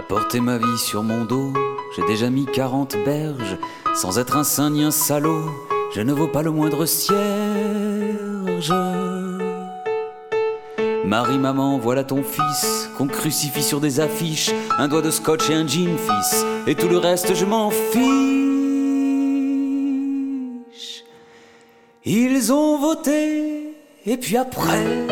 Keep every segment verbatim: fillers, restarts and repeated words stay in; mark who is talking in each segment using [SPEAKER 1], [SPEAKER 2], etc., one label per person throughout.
[SPEAKER 1] Porter ma vie sur mon dos, j'ai déjà mis quarante berges. Sans être un saint ni un salaud, je ne vaux pas le moindre cierge. Marie, maman, voilà ton fils, qu'on crucifie sur des affiches. Un doigt de scotch et un jean, fils, et tout le reste je m'en fiche. Ils ont voté, et puis après...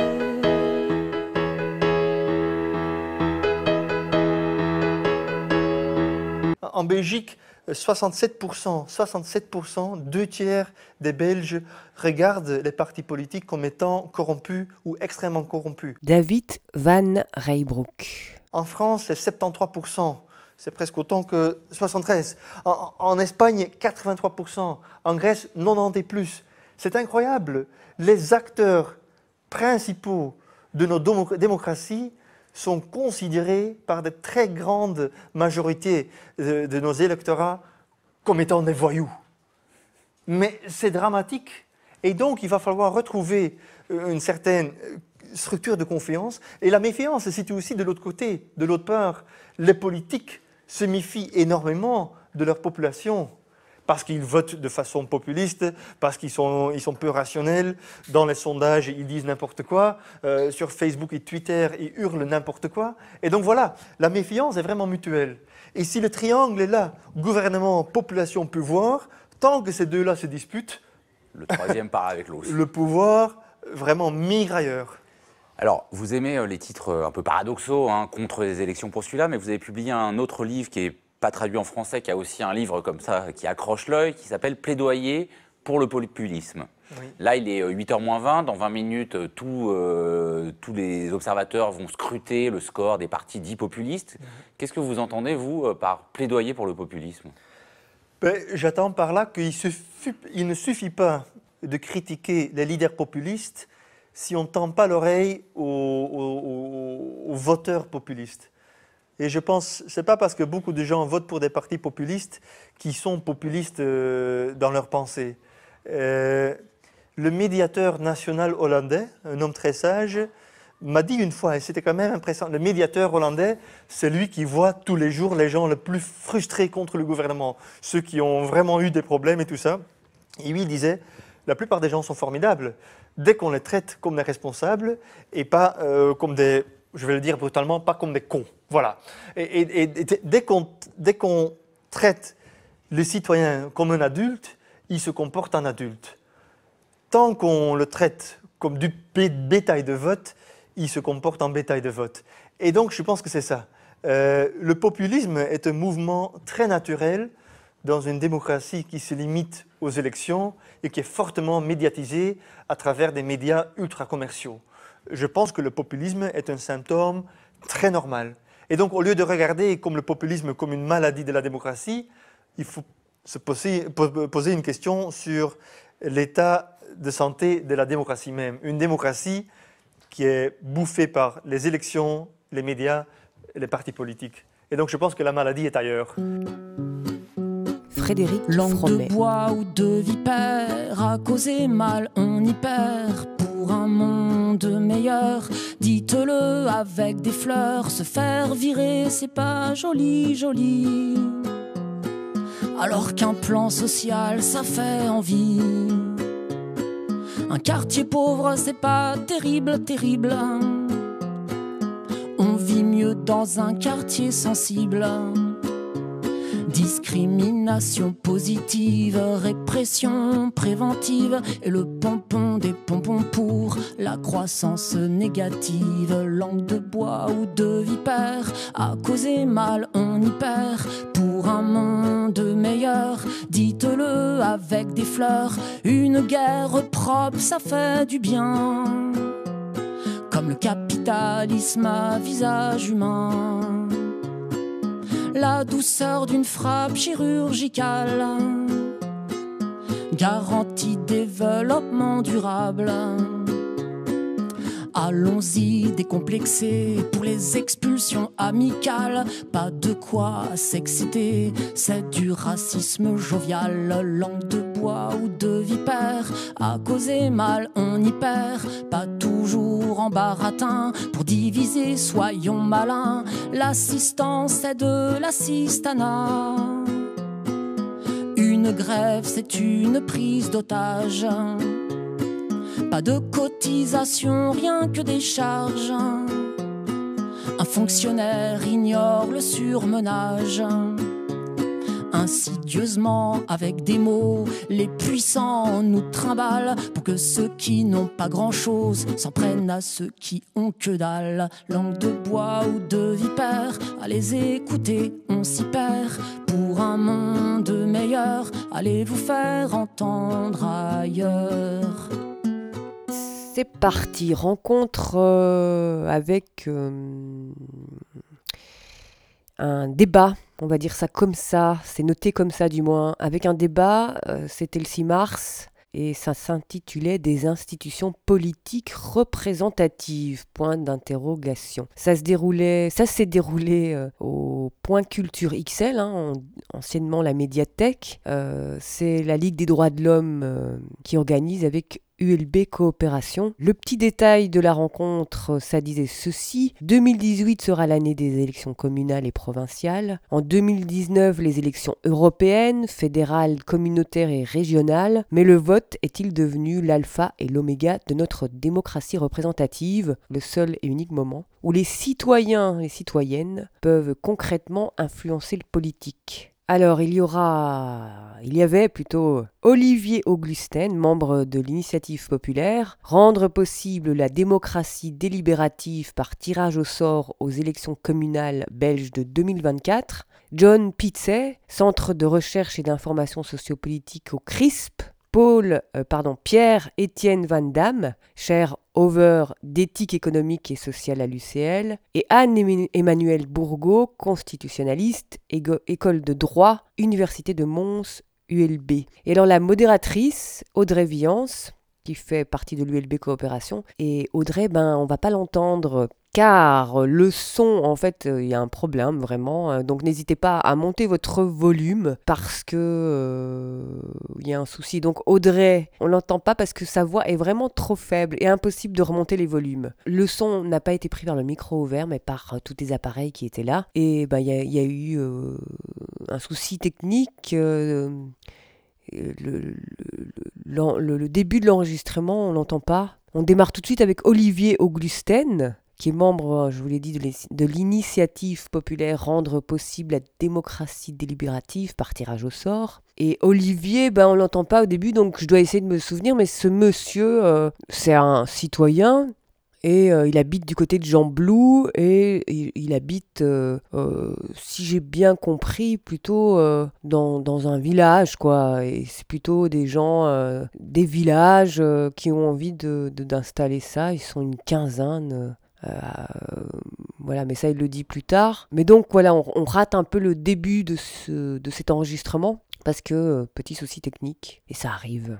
[SPEAKER 2] En Belgique, soixante-sept pour cent, soixante-sept pour cent, deux tiers des Belges regardent les partis politiques comme étant corrompus ou extrêmement corrompus.
[SPEAKER 3] David Van Reybrouck.
[SPEAKER 2] En France, c'est soixante-treize pour cent. C'est presque autant que soixante-treize. En, en Espagne, quatre-vingt-trois pour cent. En Grèce, quatre-vingt-dix et plus. C'est incroyable. Les acteurs principaux de nos démocraties sont considérés par de très grandes majorités de, de nos électorats comme étant des voyous. Mais c'est dramatique. Et donc, il va falloir retrouver une certaine structure de confiance. Et la méfiance se situe aussi de l'autre côté. De l'autre part, les politiques se méfient énormément de leur population parce qu'ils votent de façon populiste, parce qu'ils sont, ils sont peu rationnels. Dans les sondages, ils disent n'importe quoi. Euh, sur Facebook et Twitter, ils hurlent n'importe quoi. Et donc voilà, la méfiance est vraiment mutuelle. Et si le triangle est là, gouvernement, population, pouvoir, tant que ces deux-là se disputent,
[SPEAKER 4] le troisième part avec l'autre.
[SPEAKER 2] Le pouvoir vraiment migre ailleurs.
[SPEAKER 4] Alors, vous aimez les titres un peu paradoxaux, hein, contre les élections pour celui-là, mais vous avez publié un autre livre qui est pas traduit en français, qui a aussi un livre comme ça qui accroche l'œil, qui s'appelle « Plaidoyer pour le populisme ». Oui. Là, il est huit heures moins vingt. Dans vingt minutes, tout, euh, tous les observateurs vont scruter le score des partis dits populistes. Mmh. Qu'est-ce que vous entendez, vous, par plaidoyer pour le populisme ?
[SPEAKER 2] Ben, j'attends par là qu'il suffit, il ne suffit pas de critiquer les leaders populistes si on ne tend pas l'oreille aux, aux, aux voteurs populistes. Et je pense que ce n'est pas parce que beaucoup de gens votent pour des partis populistes qu'ils sont populistes euh, dans leurs pensées. Euh, le médiateur national hollandais, un homme très sage, m'a dit une fois, et c'était quand même impressionnant, le médiateur hollandais, c'est lui qui voit tous les jours les gens les plus frustrés contre le gouvernement, ceux qui ont vraiment eu des problèmes et tout ça. Et lui, il disait, la plupart des gens sont formidables, dès qu'on les traite comme des responsables et pas euh, comme des... je vais le dire brutalement, pas comme des cons. Voilà. Et, et, et dès qu'on, dès qu'on traite le citoyen comme un adulte, il se comporte en adulte. Tant qu'on le traite comme du bétail de vote, il se comporte en bétail de vote. Et donc, je pense que c'est ça. Euh, le populisme est un mouvement très naturel dans une démocratie qui se limite aux élections et qui est fortement médiatisée à travers des médias ultra-commerciaux. Je pense que le populisme est un symptôme très normal. Et donc, au lieu de regarder comme le populisme comme une maladie de la démocratie, il faut se poser, poser une question sur l'état de santé de la démocratie même. Une démocratie qui est bouffée par les élections, les médias et les partis politiques. Et donc, je pense que la maladie est ailleurs.
[SPEAKER 3] Frédéric
[SPEAKER 5] Langue
[SPEAKER 3] Fromet.
[SPEAKER 5] de bois ou de vipère, à causer mal, on y perd. Pour un monde meilleur, dites-le avec des fleurs. Se faire virer, c'est pas joli, joli. Alors qu'un plan social, ça fait envie. Un quartier pauvre, c'est pas terrible, terrible. On vit mieux dans un quartier sensible. Discrimination positive, répression préventive et le pompon des pompons pour la croissance négative. Langue de bois ou de vipère, à causer mal on y perd. Pour un monde meilleur, dites-le avec des fleurs. Une guerre propre, ça fait du bien. Comme le capitalisme à visage humain. La douceur d'une frappe chirurgicale garantit développement durable. Allons-y décomplexés pour les expulsions amicales. Pas de quoi s'exciter, c'est du racisme jovial. Langue de bois bois ou de vipère. À causer mal, on y perd, pas toujours en baratin. Pour diviser, soyons malins, l'assistance est de l'assistanat. Une grève, c'est une prise d'otage. Pas de cotisation, rien que des charges. Un fonctionnaire ignore le surmenage. Insidieusement, avec des mots, les puissants nous trimballent pour que ceux qui n'ont pas grand-chose s'en prennent à ceux qui ont que dalle. Langue de bois ou de vipère, à les écouter, on s'y perd. Pour un monde meilleur, allez vous faire entendre ailleurs.
[SPEAKER 3] C'est parti, rencontre euh, avec euh, un débat, on va dire ça comme ça, c'est noté comme ça du moins, avec un débat, euh, c'était le six mars, et ça s'intitulait « Des institutions politiques représentatives », point d'interrogation. Ça se déroulait, ça s'est déroulé euh, au Point Culture X L, hein, anciennement la médiathèque. Euh, c'est la Ligue des droits de l'homme euh, qui organise avec U L B Coopération. Le petit détail de la rencontre, ça disait ceci. deux mille dix-huit sera l'année des élections communales et provinciales. En deux mille dix-neuf, les élections européennes, fédérales, communautaires et régionales. Mais le vote est-il devenu l'alpha et l'oméga de notre démocratie représentative, le seul et unique moment où les citoyens et citoyennes peuvent concrètement influencer le politique? Alors, il y aura, il y avait plutôt Olivier Auglusten, membre de l'Initiative populaire, rendre possible la démocratie délibérative par tirage au sort aux élections communales belges de deux mille vingt-quatre, John Pitzey, Centre de recherche et d'information sociopolitique au C R I S P, Paul, euh, pardon, Pierre-Étienne Van Damme, cher over d'éthique économique et sociale à l'U C L, et Anne-Emmanuelle Bourgault, constitutionnaliste, égo- école de droit, Université de Mons, U L B. Et alors la modératrice, Audrey Viance, qui fait partie de l'U L B Coopération, et Audrey, ben, on va pas l'entendre car le son, en fait, il euh, y a un problème vraiment, donc n'hésitez pas à monter votre volume parce que il euh, y a un souci. Donc Audrey, on l'entend pas parce que sa voix est vraiment trop faible et impossible de remonter les volumes. Le son n'a pas été pris par le micro ouvert, mais par euh, tous les appareils qui étaient là. Et ben il y, y a eu euh, un souci technique. Euh, le, le, le, le, le début de l'enregistrement, on l'entend pas. On démarre tout de suite avec Olivier Auglusten, qui est membre, je vous l'ai dit, de l'initiative populaire Rendre possible la démocratie délibérative par tirage au sort. Et Olivier, ben, on ne l'entend pas au début, donc je dois essayer de me souvenir, mais ce monsieur, euh, c'est un citoyen, et euh, il habite du côté de Jean-Blou, et il, il habite, euh, euh, si j'ai bien compris, plutôt euh, dans, dans un village, quoi. Et c'est plutôt des gens, euh, des villages euh, qui ont envie de, de, d'installer ça. Ils sont une quinzaine. Euh, Euh, voilà, mais ça il le dit plus tard. Mais donc voilà, on, on rate un peu le début de, ce, de cet enregistrement parce que euh, petit souci technique et ça arrive.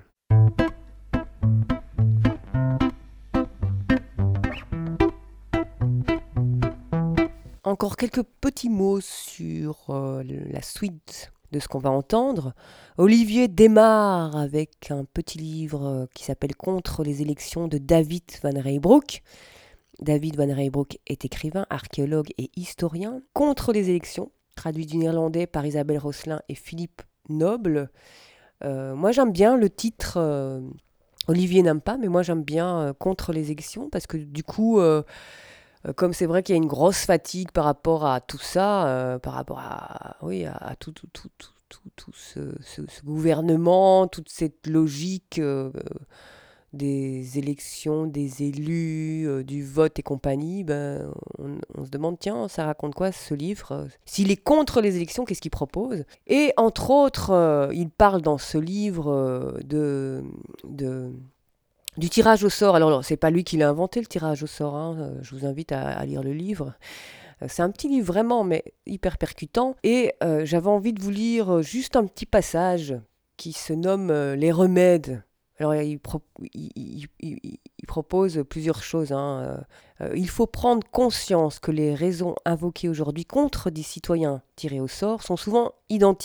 [SPEAKER 3] Encore quelques petits mots sur euh, la suite de ce qu'on va entendre. Olivier démarre avec un petit livre qui s'appelle Contre les élections de David Van Reybrouck. David Van Reybrouck est écrivain, archéologue et historien. Contre les élections, traduit du néerlandais par Isabelle Rosselin et Philippe Noble. Euh, moi j'aime bien le titre, euh, Olivier n'aime pas, mais moi j'aime bien euh, Contre les élections, parce que du coup, euh, euh, comme c'est vrai qu'il y a une grosse fatigue par rapport à tout ça, euh, par rapport à, oui, à, à tout, tout, tout, tout, tout, tout ce, ce, ce gouvernement, toute cette logique... Euh, des élections, des élus, euh, du vote et compagnie, ben, on, on se demande, tiens, ça raconte quoi ce livre ? S'il est contre les élections, qu'est-ce qu'il propose ? Et entre autres, euh, il parle dans ce livre euh, de, de, du tirage au sort. Alors, alors, c'est pas lui qui l'a inventé, le tirage au sort, hein. Je vous invite à, à lire le livre. C'est un petit livre vraiment, mais hyper percutant. Et euh, j'avais envie de vous lire juste un petit passage qui se nomme euh, « Les remèdes ». Alors, il, pro- il, il, il, il propose plusieurs choses. Hein. Euh, il faut prendre conscience que les raisons invoquées aujourd'hui contre des citoyens tirés au sort sont souvent identiques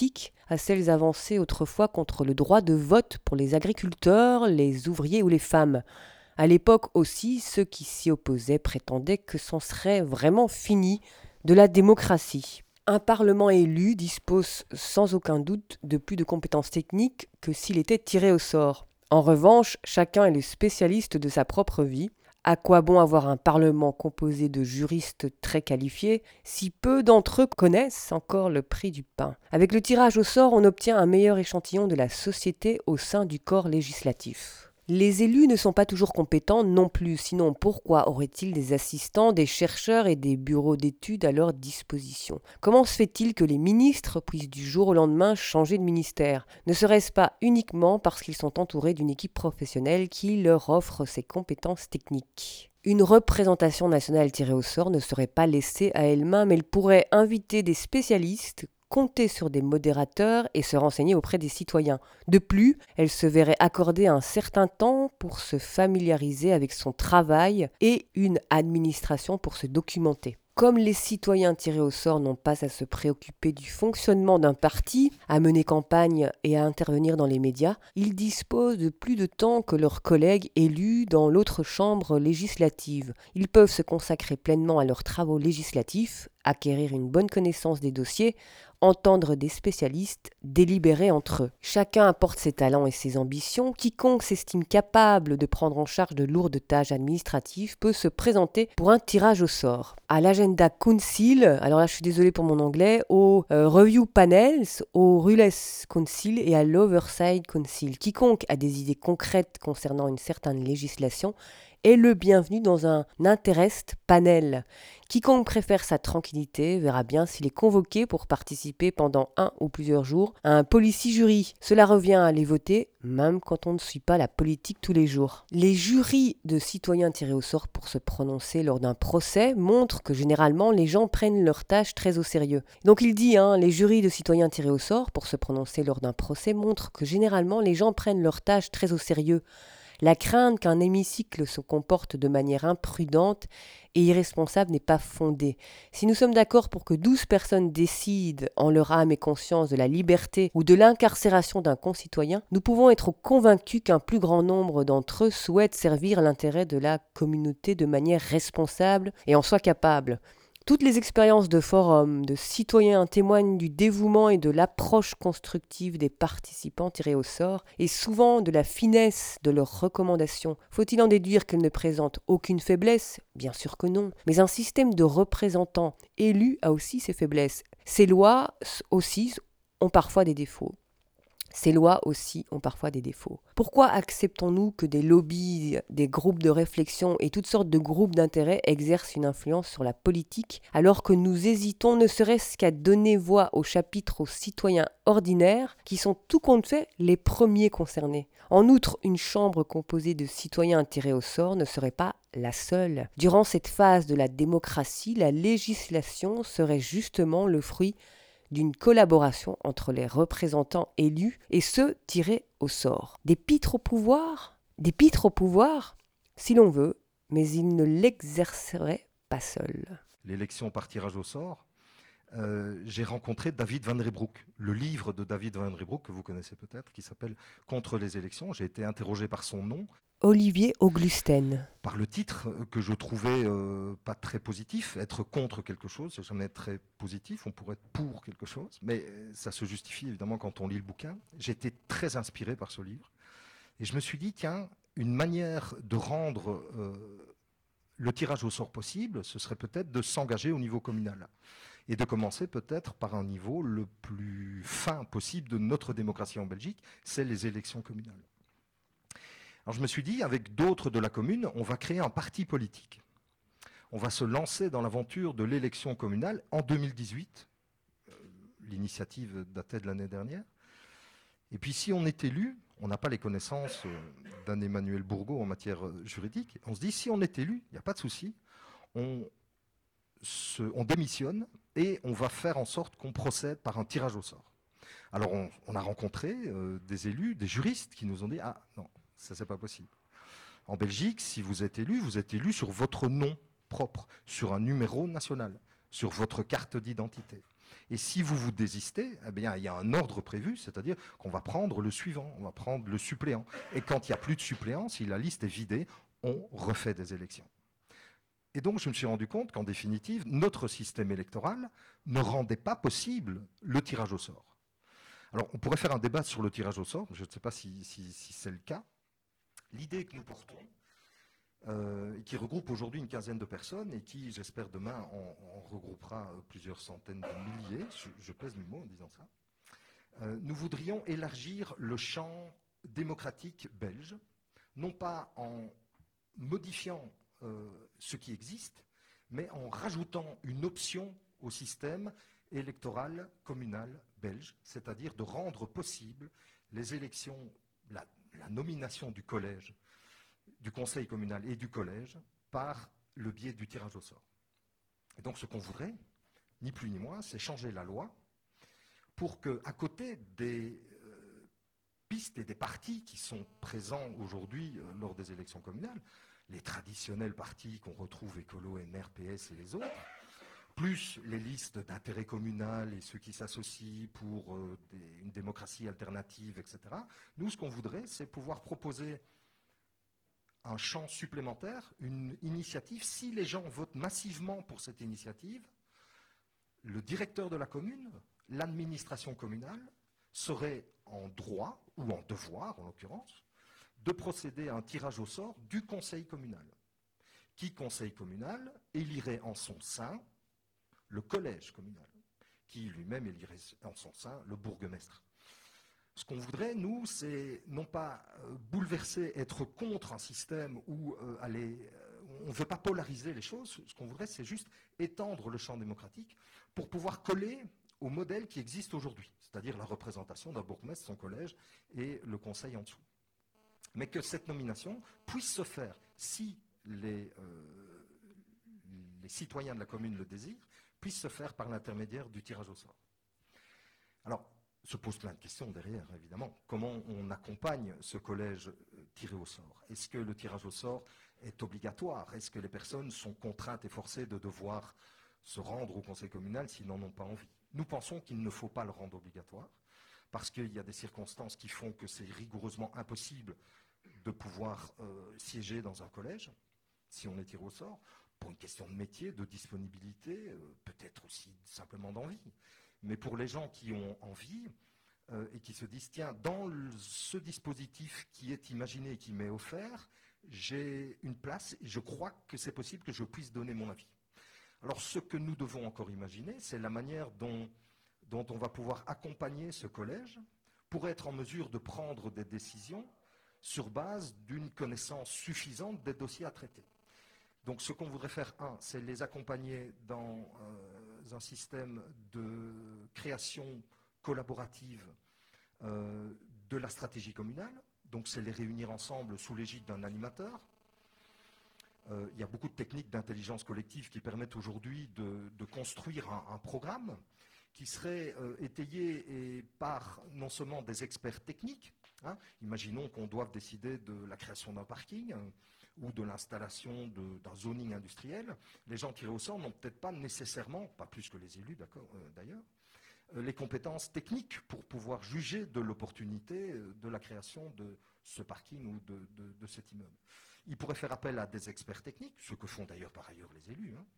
[SPEAKER 3] à celles avancées autrefois contre le droit de vote pour les agriculteurs, les ouvriers ou les femmes. À l'époque aussi, ceux qui s'y opposaient prétendaient que c'en serait vraiment fini de la démocratie. Un parlement élu dispose sans aucun doute de plus de compétences techniques que s'il était tiré au sort. En revanche, chacun est le spécialiste de sa propre vie. À quoi bon avoir un parlement composé de juristes très qualifiés si peu d'entre eux connaissent encore le prix du pain? Avec le tirage au sort, on obtient un meilleur échantillon de la société au sein du corps législatif. Les élus ne sont pas toujours compétents non plus, sinon pourquoi auraient-ils des assistants, des chercheurs et des bureaux d'études à leur disposition? Comment se fait-il que les ministres puissent du jour au lendemain changer de ministère? Ne serait-ce pas uniquement parce qu'ils sont entourés d'une équipe professionnelle qui leur offre ces compétences techniques? Une représentation nationale tirée au sort ne serait pas laissée à elle-même, elle pourrait inviter des spécialistes, compter sur des modérateurs et se renseigner auprès des citoyens. De plus, elle se verrait accorder un certain temps pour se familiariser avec son travail et une administration pour se documenter. Comme les citoyens tirés au sort n'ont pas à se préoccuper du fonctionnement d'un parti, à mener campagne et à intervenir dans les médias, ils disposent de plus de temps que leurs collègues élus dans l'autre chambre législative. Ils peuvent se consacrer pleinement à leurs travaux législatifs, acquérir une bonne connaissance des dossiers, entendre des spécialistes, délibérer entre eux. Chacun apporte ses talents et ses ambitions. Quiconque s'estime capable de prendre en charge de lourdes tâches administratives peut se présenter pour un tirage au sort. À l'agenda council, alors là je suis désolée pour mon anglais, au euh, review panels, au rules council et à l'oversight council. Quiconque a des idées concrètes concernant une certaine législation est le bienvenu dans un interest panel. Quiconque préfère sa tranquillité verra bien s'il est convoqué pour participer pendant un ou plusieurs jours à un policy jury. Cela revient à aller voter, même quand on ne suit pas la politique tous les jours. Les jurys de citoyens tirés au sort pour se prononcer lors d'un procès montrent que généralement les gens prennent leurs tâches très au sérieux. Donc il dit, hein, les jurys de citoyens tirés au sort pour se prononcer lors d'un procès montrent que généralement les gens prennent leurs tâches très au sérieux. La crainte qu'un hémicycle se comporte de manière imprudente et irresponsable n'est pas fondée. Si nous sommes d'accord pour que douze personnes décident en leur âme et conscience de la liberté ou de l'incarcération d'un concitoyen, nous pouvons être convaincus qu'un plus grand nombre d'entre eux souhaitent servir l'intérêt de la communauté de manière responsable et en soient capables. Toutes les expériences de forum, de citoyens témoignent du dévouement et de l'approche constructive des participants tirés au sort et souvent de la finesse de leurs recommandations. Faut-il en déduire qu'elles ne présentent aucune faiblesse? Bien sûr que non. Mais un système de représentants élus a aussi ses faiblesses. Ces lois aussi ont parfois des défauts. Ces lois aussi ont parfois des défauts. Pourquoi acceptons-nous que des lobbies, des groupes de réflexion et toutes sortes de groupes d'intérêt exercent une influence sur la politique, alors que nous hésitons ne serait-ce qu'à donner voix au chapitre aux citoyens ordinaires, qui sont tout compte fait les premiers concernés? En outre, une chambre composée de citoyens tirés au sort ne serait pas la seule. Durant cette phase de la démocratie, la législation serait justement le fruit d'une collaboration entre les représentants élus et ceux tirés au sort. Des pitres au pouvoir? Des pitres au pouvoir, si l'on veut, mais ils ne l'exerceraient pas seuls.
[SPEAKER 6] L'élection par tirage au sort, euh, j'ai rencontré David Van Reybrouck, le livre de David Van Reybrouck, que vous connaissez peut-être, qui s'appelle « Contre les élections ». J'ai été interrogé par son nom.
[SPEAKER 3] Olivier Auglusten.
[SPEAKER 6] Par le titre que je trouvais euh, pas très positif, être contre quelque chose, c'est jamais très positif, on pourrait être pour quelque chose, mais ça se justifie évidemment quand on lit le bouquin. J'ai été très inspiré par ce livre et je me suis dit, tiens, une manière de rendre euh, le tirage au sort possible, ce serait peut-être de s'engager au niveau communal et de commencer peut-être par un niveau le plus fin possible de notre démocratie en Belgique, c'est les élections communales. Alors je me suis dit, avec d'autres de la commune, on va créer un parti politique. On va se lancer dans l'aventure de l'élection communale en deux mille dix-huit. Euh, l'initiative datait de l'année dernière. Et puis si on est élu, on n'a pas les connaissances euh, d'un Emmanuel Bourgault en matière euh, juridique. On se dit, si on est élu, il n'y a pas de souci, on, se, on démissionne et on va faire en sorte qu'on procède par un tirage au sort. Alors on, on a rencontré euh, des élus, des juristes qui nous ont dit, ah non, ça, c'est pas possible. En Belgique, si vous êtes élu, vous êtes élu sur votre nom propre, sur un numéro national, sur votre carte d'identité. Et si vous vous désistez, eh bien, il y a un ordre prévu, c'est-à-dire qu'on va prendre le suivant, on va prendre le suppléant. Et quand il n'y a plus de suppléant, si la liste est vidée, on refait des élections. Et donc, je me suis rendu compte qu'en définitive, notre système électoral ne rendait pas possible le tirage au sort. Alors, on pourrait faire un débat sur le tirage au sort, je ne sais pas si, si, si c'est le cas. L'idée que nous portons, euh, qui regroupe aujourd'hui une quinzaine de personnes et qui, j'espère, demain, en, en regroupera plusieurs centaines de milliers, je, je pèse mes mots en disant ça, euh, nous voudrions élargir le champ démocratique belge, non pas en modifiant euh, ce qui existe, mais en rajoutant une option au système électoral communal belge, c'est-à-dire de rendre possible les élections, la, la nomination du collège, du conseil communal et du collège par le biais du tirage au sort. Et donc ce qu'on voudrait, ni plus ni moins, c'est changer la loi pour qu'à côté des euh, pistes et des partis qui sont présents aujourd'hui euh, lors des élections communales, les traditionnels partis qu'on retrouve, Écolo, N R, P S et les autres, plus les listes d'intérêt communal et ceux qui s'associent pour euh, des, une démocratie alternative, et cetera. Nous, ce qu'on voudrait, c'est pouvoir proposer un champ supplémentaire, une initiative. Si les gens votent massivement pour cette initiative, le directeur de la commune, l'administration communale, serait en droit, ou en devoir en l'occurrence, de procéder à un tirage au sort du conseil communal. Qui, conseil communal, élirait en son sein le collège communal, qui lui-même élirait en son sein le bourgmestre. Ce qu'on voudrait, nous, c'est non pas euh, bouleverser, être contre un système où euh, aller, euh, on ne veut pas polariser les choses. Ce qu'on voudrait, c'est juste étendre le champ démocratique pour pouvoir coller au modèle qui existe aujourd'hui, c'est-à-dire la représentation d'un bourgmestre, son collège et le conseil en dessous. Mais que cette nomination puisse se faire, si les, euh, les citoyens de la commune le désirent, puisse se faire par l'intermédiaire du tirage au sort. Alors, se pose plein de questions derrière, évidemment. Comment on accompagne ce collège tiré au sort? Est-ce que le tirage au sort est obligatoire? Est-ce que les personnes sont contraintes et forcées de devoir se rendre au conseil communal s'ils n'en ont pas envie? Nous pensons qu'il ne faut pas le rendre obligatoire, parce qu'il y a des circonstances qui font que c'est rigoureusement impossible de pouvoir euh, siéger dans un collège, si on est tiré au sort, pour une question de métier, de disponibilité, euh, peut-être aussi simplement d'envie. Mais pour les gens qui ont envie euh, et qui se disent, tiens, dans le, ce dispositif qui est imaginé et qui m'est offert, j'ai une place et je crois que c'est possible que je puisse donner mon avis. Alors ce que nous devons encore imaginer, c'est la manière dont, dont on va pouvoir accompagner ce collège pour être en mesure de prendre des décisions sur base d'une connaissance suffisante des dossiers à traiter. Donc ce qu'on voudrait faire, un, c'est les accompagner dans euh, un système de création collaborative euh, de la stratégie communale. Donc c'est les réunir ensemble sous l'égide d'un animateur. Euh, il y a beaucoup de techniques d'intelligence collective qui permettent aujourd'hui de, de construire un, un programme qui serait euh, étayé et par non seulement des experts techniques, hein, imaginons qu'on doive décider de la création d'un parking, hein, ou de l'installation d'un zoning industriel, les gens tirés au sort n'ont peut-être pas nécessairement, pas plus que les élus euh, d'ailleurs, euh, les compétences techniques pour pouvoir juger de l'opportunité euh, de la création de ce parking ou de, de, de cet immeuble. Ils pourraient faire appel à des experts techniques, ce que font d'ailleurs par ailleurs les élus. Hein.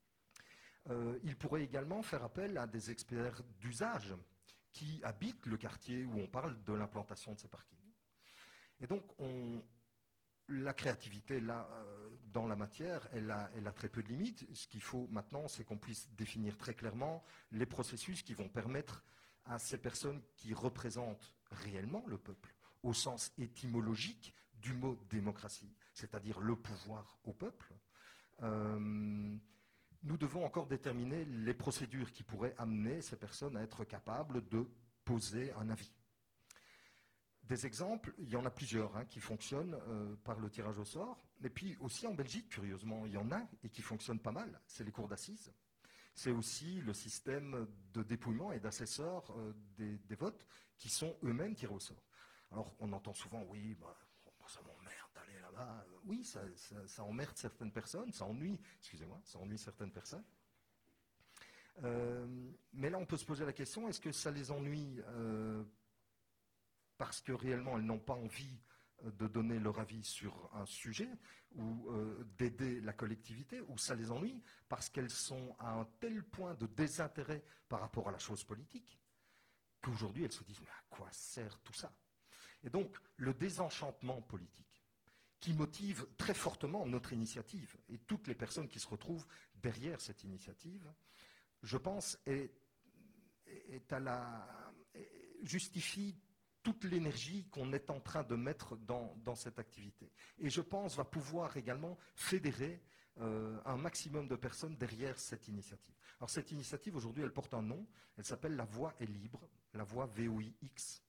[SPEAKER 6] Euh, ils pourraient également faire appel à des experts d'usage qui habitent le quartier où on parle de l'implantation de ces parkings. Et donc, on... La créativité, là, euh, dans la matière, elle a, elle a très peu de limites. Ce qu'il faut maintenant, c'est qu'on puisse définir très clairement les processus qui vont permettre à ces personnes qui représentent réellement le peuple, au sens étymologique du mot démocratie, c'est-à-dire le pouvoir au peuple, euh, nous devons encore déterminer les procédures qui pourraient amener ces personnes à être capables de poser un avis. Des exemples, il y en a plusieurs hein, qui fonctionnent euh, par le tirage au sort. Et puis aussi en Belgique, curieusement, il y en a et qui fonctionnent pas mal. C'est les cours d'assises. C'est aussi le système de dépouillement et d'assesseurs euh, des, des votes qui sont eux-mêmes tirés au sort. Alors on entend souvent, oui, bah, ça m'emmerde d'aller là-bas. Oui, ça, ça, ça emmerde certaines personnes, ça ennuie, excusez-moi, ça ennuie certaines personnes. Euh, mais là, on peut se poser la question, est-ce que ça les ennuie euh, parce que réellement, elles n'ont pas envie de donner leur avis sur un sujet ou euh, d'aider la collectivité, ou ça les ennuie parce qu'elles sont à un tel point de désintérêt par rapport à la chose politique qu'aujourd'hui, elles se disent « mais à quoi sert tout ça ?» Et donc, le désenchantement politique qui motive très fortement notre initiative et toutes les personnes qui se retrouvent derrière cette initiative, je pense, est, est à la, justifie toute l'énergie qu'on est en train de mettre dans, dans cette activité. Et je pense va pouvoir également fédérer euh, un maximum de personnes derrière cette initiative. Alors cette initiative, aujourd'hui, elle porte un nom, elle s'appelle La Voix est libre, La Voix V O I X,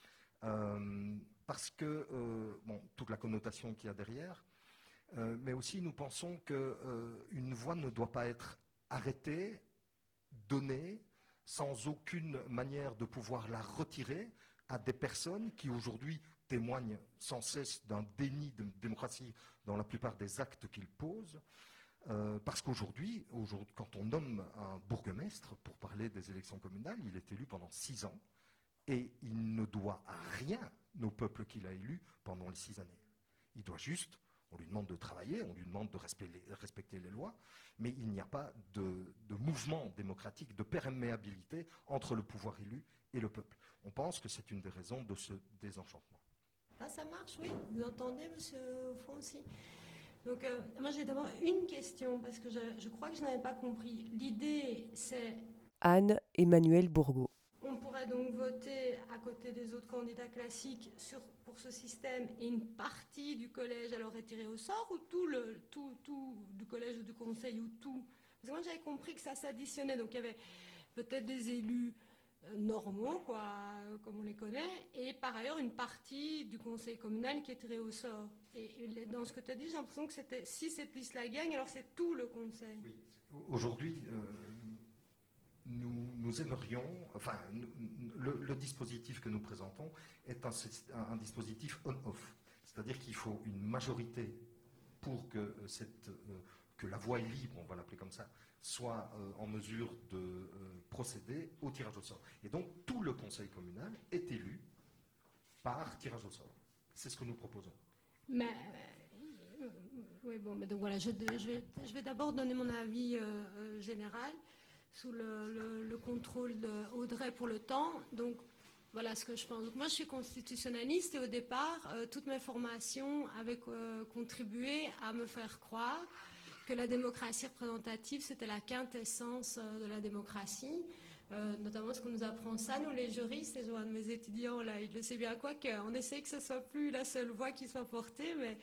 [SPEAKER 6] euh, parce que, euh, bon, toute la connotation qu'il y a derrière, euh, mais aussi nous pensons qu'une euh, voix ne doit pas être arrêtée, donnée, sans aucune manière de pouvoir la retirer à des personnes qui aujourd'hui témoignent sans cesse d'un déni de démocratie dans la plupart des actes qu'ils posent. Euh, parce qu'aujourd'hui, aujourd'hui, quand on nomme un bourgmestre, pour parler des élections communales, il est élu pendant six ans et il ne doit rien au peuple qu'il a élu pendant les six années. Il doit juste, on lui demande de travailler, on lui demande de respecter les, respecter les lois, mais il n'y a pas de, de mouvement démocratique, de perméabilité entre le pouvoir élu et le peuple. On pense que c'est une des raisons de ce désenchantement.
[SPEAKER 7] Ah, ça marche, oui. Vous entendez, monsieur Font aussi. Donc, euh, moi, j'ai d'abord une question, parce que je, je crois que je n'avais pas compris. L'idée, c'est...
[SPEAKER 3] Anne-Emmanuelle Bourgault.
[SPEAKER 7] On pourrait donc voter à côté des autres candidats classiques sur, pour ce système, et une partie du collège, elle aurait tiré au sort, ou tout, le, tout, tout du collège ou du conseil, ou tout? Parce que moi, j'avais compris que ça s'additionnait. Donc, il y avait peut-être des élus normaux, quoi, comme on les connaît, et par ailleurs une partie du conseil communal qui est tirée au sort. Et, et dans ce que tu as dit, j'ai l'impression que c'était, si c'est plus la gagne, alors c'est tout le conseil.
[SPEAKER 6] Oui. Aujourd'hui, euh, nous, nous aimerions, enfin, nous, le, le dispositif que nous présentons est un, un dispositif on-off, c'est-à-dire qu'il faut une majorité pour que cette... Euh, que la voie est libre, on va l'appeler comme ça, soit euh, en mesure de euh, procéder au tirage au sort. Et donc, tout le conseil communal est élu par tirage au sort. C'est ce que nous proposons.
[SPEAKER 7] Mais, euh, oui, bon, mais donc voilà, je, je vais, je vais d'abord donner mon avis euh, euh, général, sous le, le, le contrôle d'Audrey pour le temps. Donc, voilà ce que je pense. Donc, moi, je suis constitutionnaliste et au départ, euh, toutes mes formations avaient euh, contribué à me faire croire que la démocratie représentative, c'était la quintessence de la démocratie, euh, notamment parce qu'on nous apprend ça, nous les juristes, et je vois un de mes étudiants, là, il le sait bien quoi, qu'on essaie que ce ne soit plus la seule voix qui soit portée, mais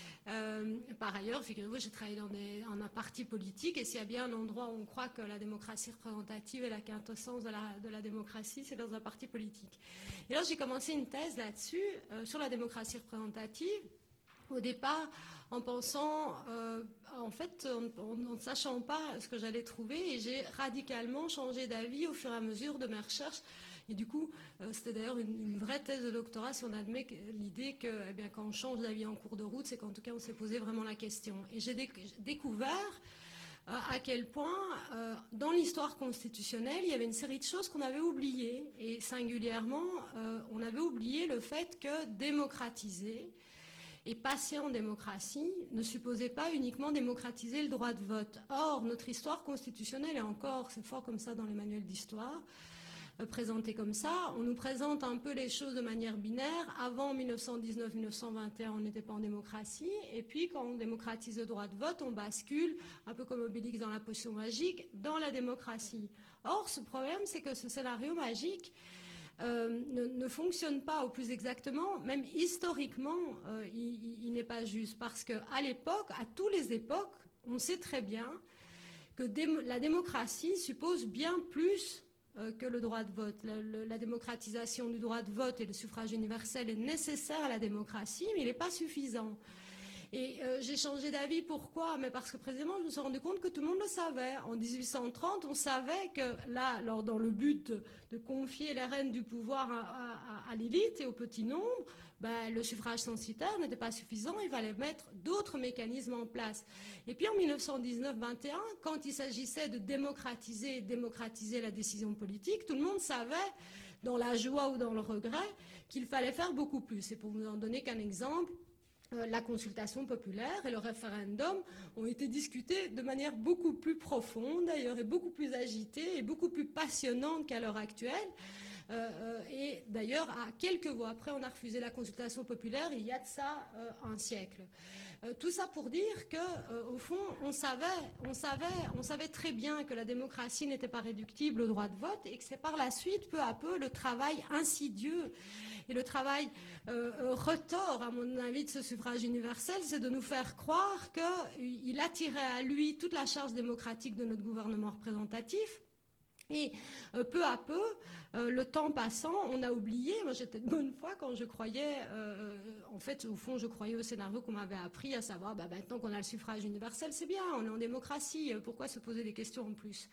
[SPEAKER 7] euh, par ailleurs, figurez-vous, j'ai travaillé dans, des, dans un parti politique, et s'il y a bien un endroit où on croit que la démocratie représentative est la quintessence de la, de la démocratie, c'est dans un parti politique. Et là, j'ai commencé une thèse là-dessus, euh, sur la démocratie représentative, au départ, en pensant, euh, en fait, en ne sachant pas ce que j'allais trouver, et j'ai radicalement changé d'avis au fur et à mesure de mes recherches. Et du coup, euh, c'était d'ailleurs une, une vraie thèse de doctorat si on admet l'idée que, eh bien, quand on change d'avis en cours de route, c'est qu'en tout cas, on s'est posé vraiment la question. Et j'ai déc- découvert euh, à quel point, euh, dans l'histoire constitutionnelle, il y avait une série de choses qu'on avait oubliées. Et singulièrement, euh, on avait oublié le fait que démocratiser et passer en démocratie ne supposait pas uniquement démocratiser le droit de vote. Or, notre histoire constitutionnelle, et encore, c'est fort comme ça dans les manuels d'histoire, euh, présenté comme ça, on nous présente un peu les choses de manière binaire. Avant mille neuf cent dix-neuf mille neuf cent vingt et un, on n'était pas en démocratie, et puis quand on démocratise le droit de vote, on bascule, un peu comme Obélix dans la potion magique, dans la démocratie. Or, ce problème, c'est que ce scénario magique Euh, ne, ne fonctionne pas, ou plus exactement, même historiquement, euh, il, il n'est pas juste. Parce qu'à l'époque, à toutes les époques, on sait très bien que dé la démocratie suppose bien plus euh, que le droit de vote. La, le, la démocratisation du droit de vote et le suffrage universel est nécessaire à la démocratie, mais il n'est pas suffisant. Et euh, j'ai changé d'avis, pourquoi? Mais parce que précisément, je me suis rendu compte que tout le monde le savait. En dix-huit cent trente, on savait que là, alors, dans le but de, de confier les rênes du pouvoir à, à, à l'élite et au petit nombre, ben, le suffrage censitaire n'était pas suffisant, il fallait mettre d'autres mécanismes en place. Et puis en mille neuf cent dix-neuf vingt et un, quand il s'agissait de démocratiser, démocratiser la décision politique, tout le monde savait, dans la joie ou dans le regret, qu'il fallait faire beaucoup plus. Et pour vous en donner qu'un exemple, la consultation populaire et le référendum ont été discutés de manière beaucoup plus profonde d'ailleurs et beaucoup plus agitée et beaucoup plus passionnante qu'à l'heure actuelle. Euh, et d'ailleurs, à quelques voix après, on a refusé la consultation populaire il y a de ça euh, un siècle. Euh, tout ça pour dire que, euh, au fond, on savait, on savait, on savait très bien que la démocratie n'était pas réductible au droit de vote et que c'est par la suite, peu à peu, le travail insidieux et le travail euh, retors, à mon avis, de ce suffrage universel, c'est de nous faire croire qu'il attirait à lui toute la charge démocratique de notre gouvernement représentatif. Et euh, peu à peu, euh, le temps passant, on a oublié. Moi, j'étais de bonne foi quand je croyais, euh, en fait, au fond, je croyais au scénario qu'on m'avait appris, à savoir, bah, maintenant qu'on a le suffrage universel, c'est bien, on est en démocratie, pourquoi se poser des questions en plus?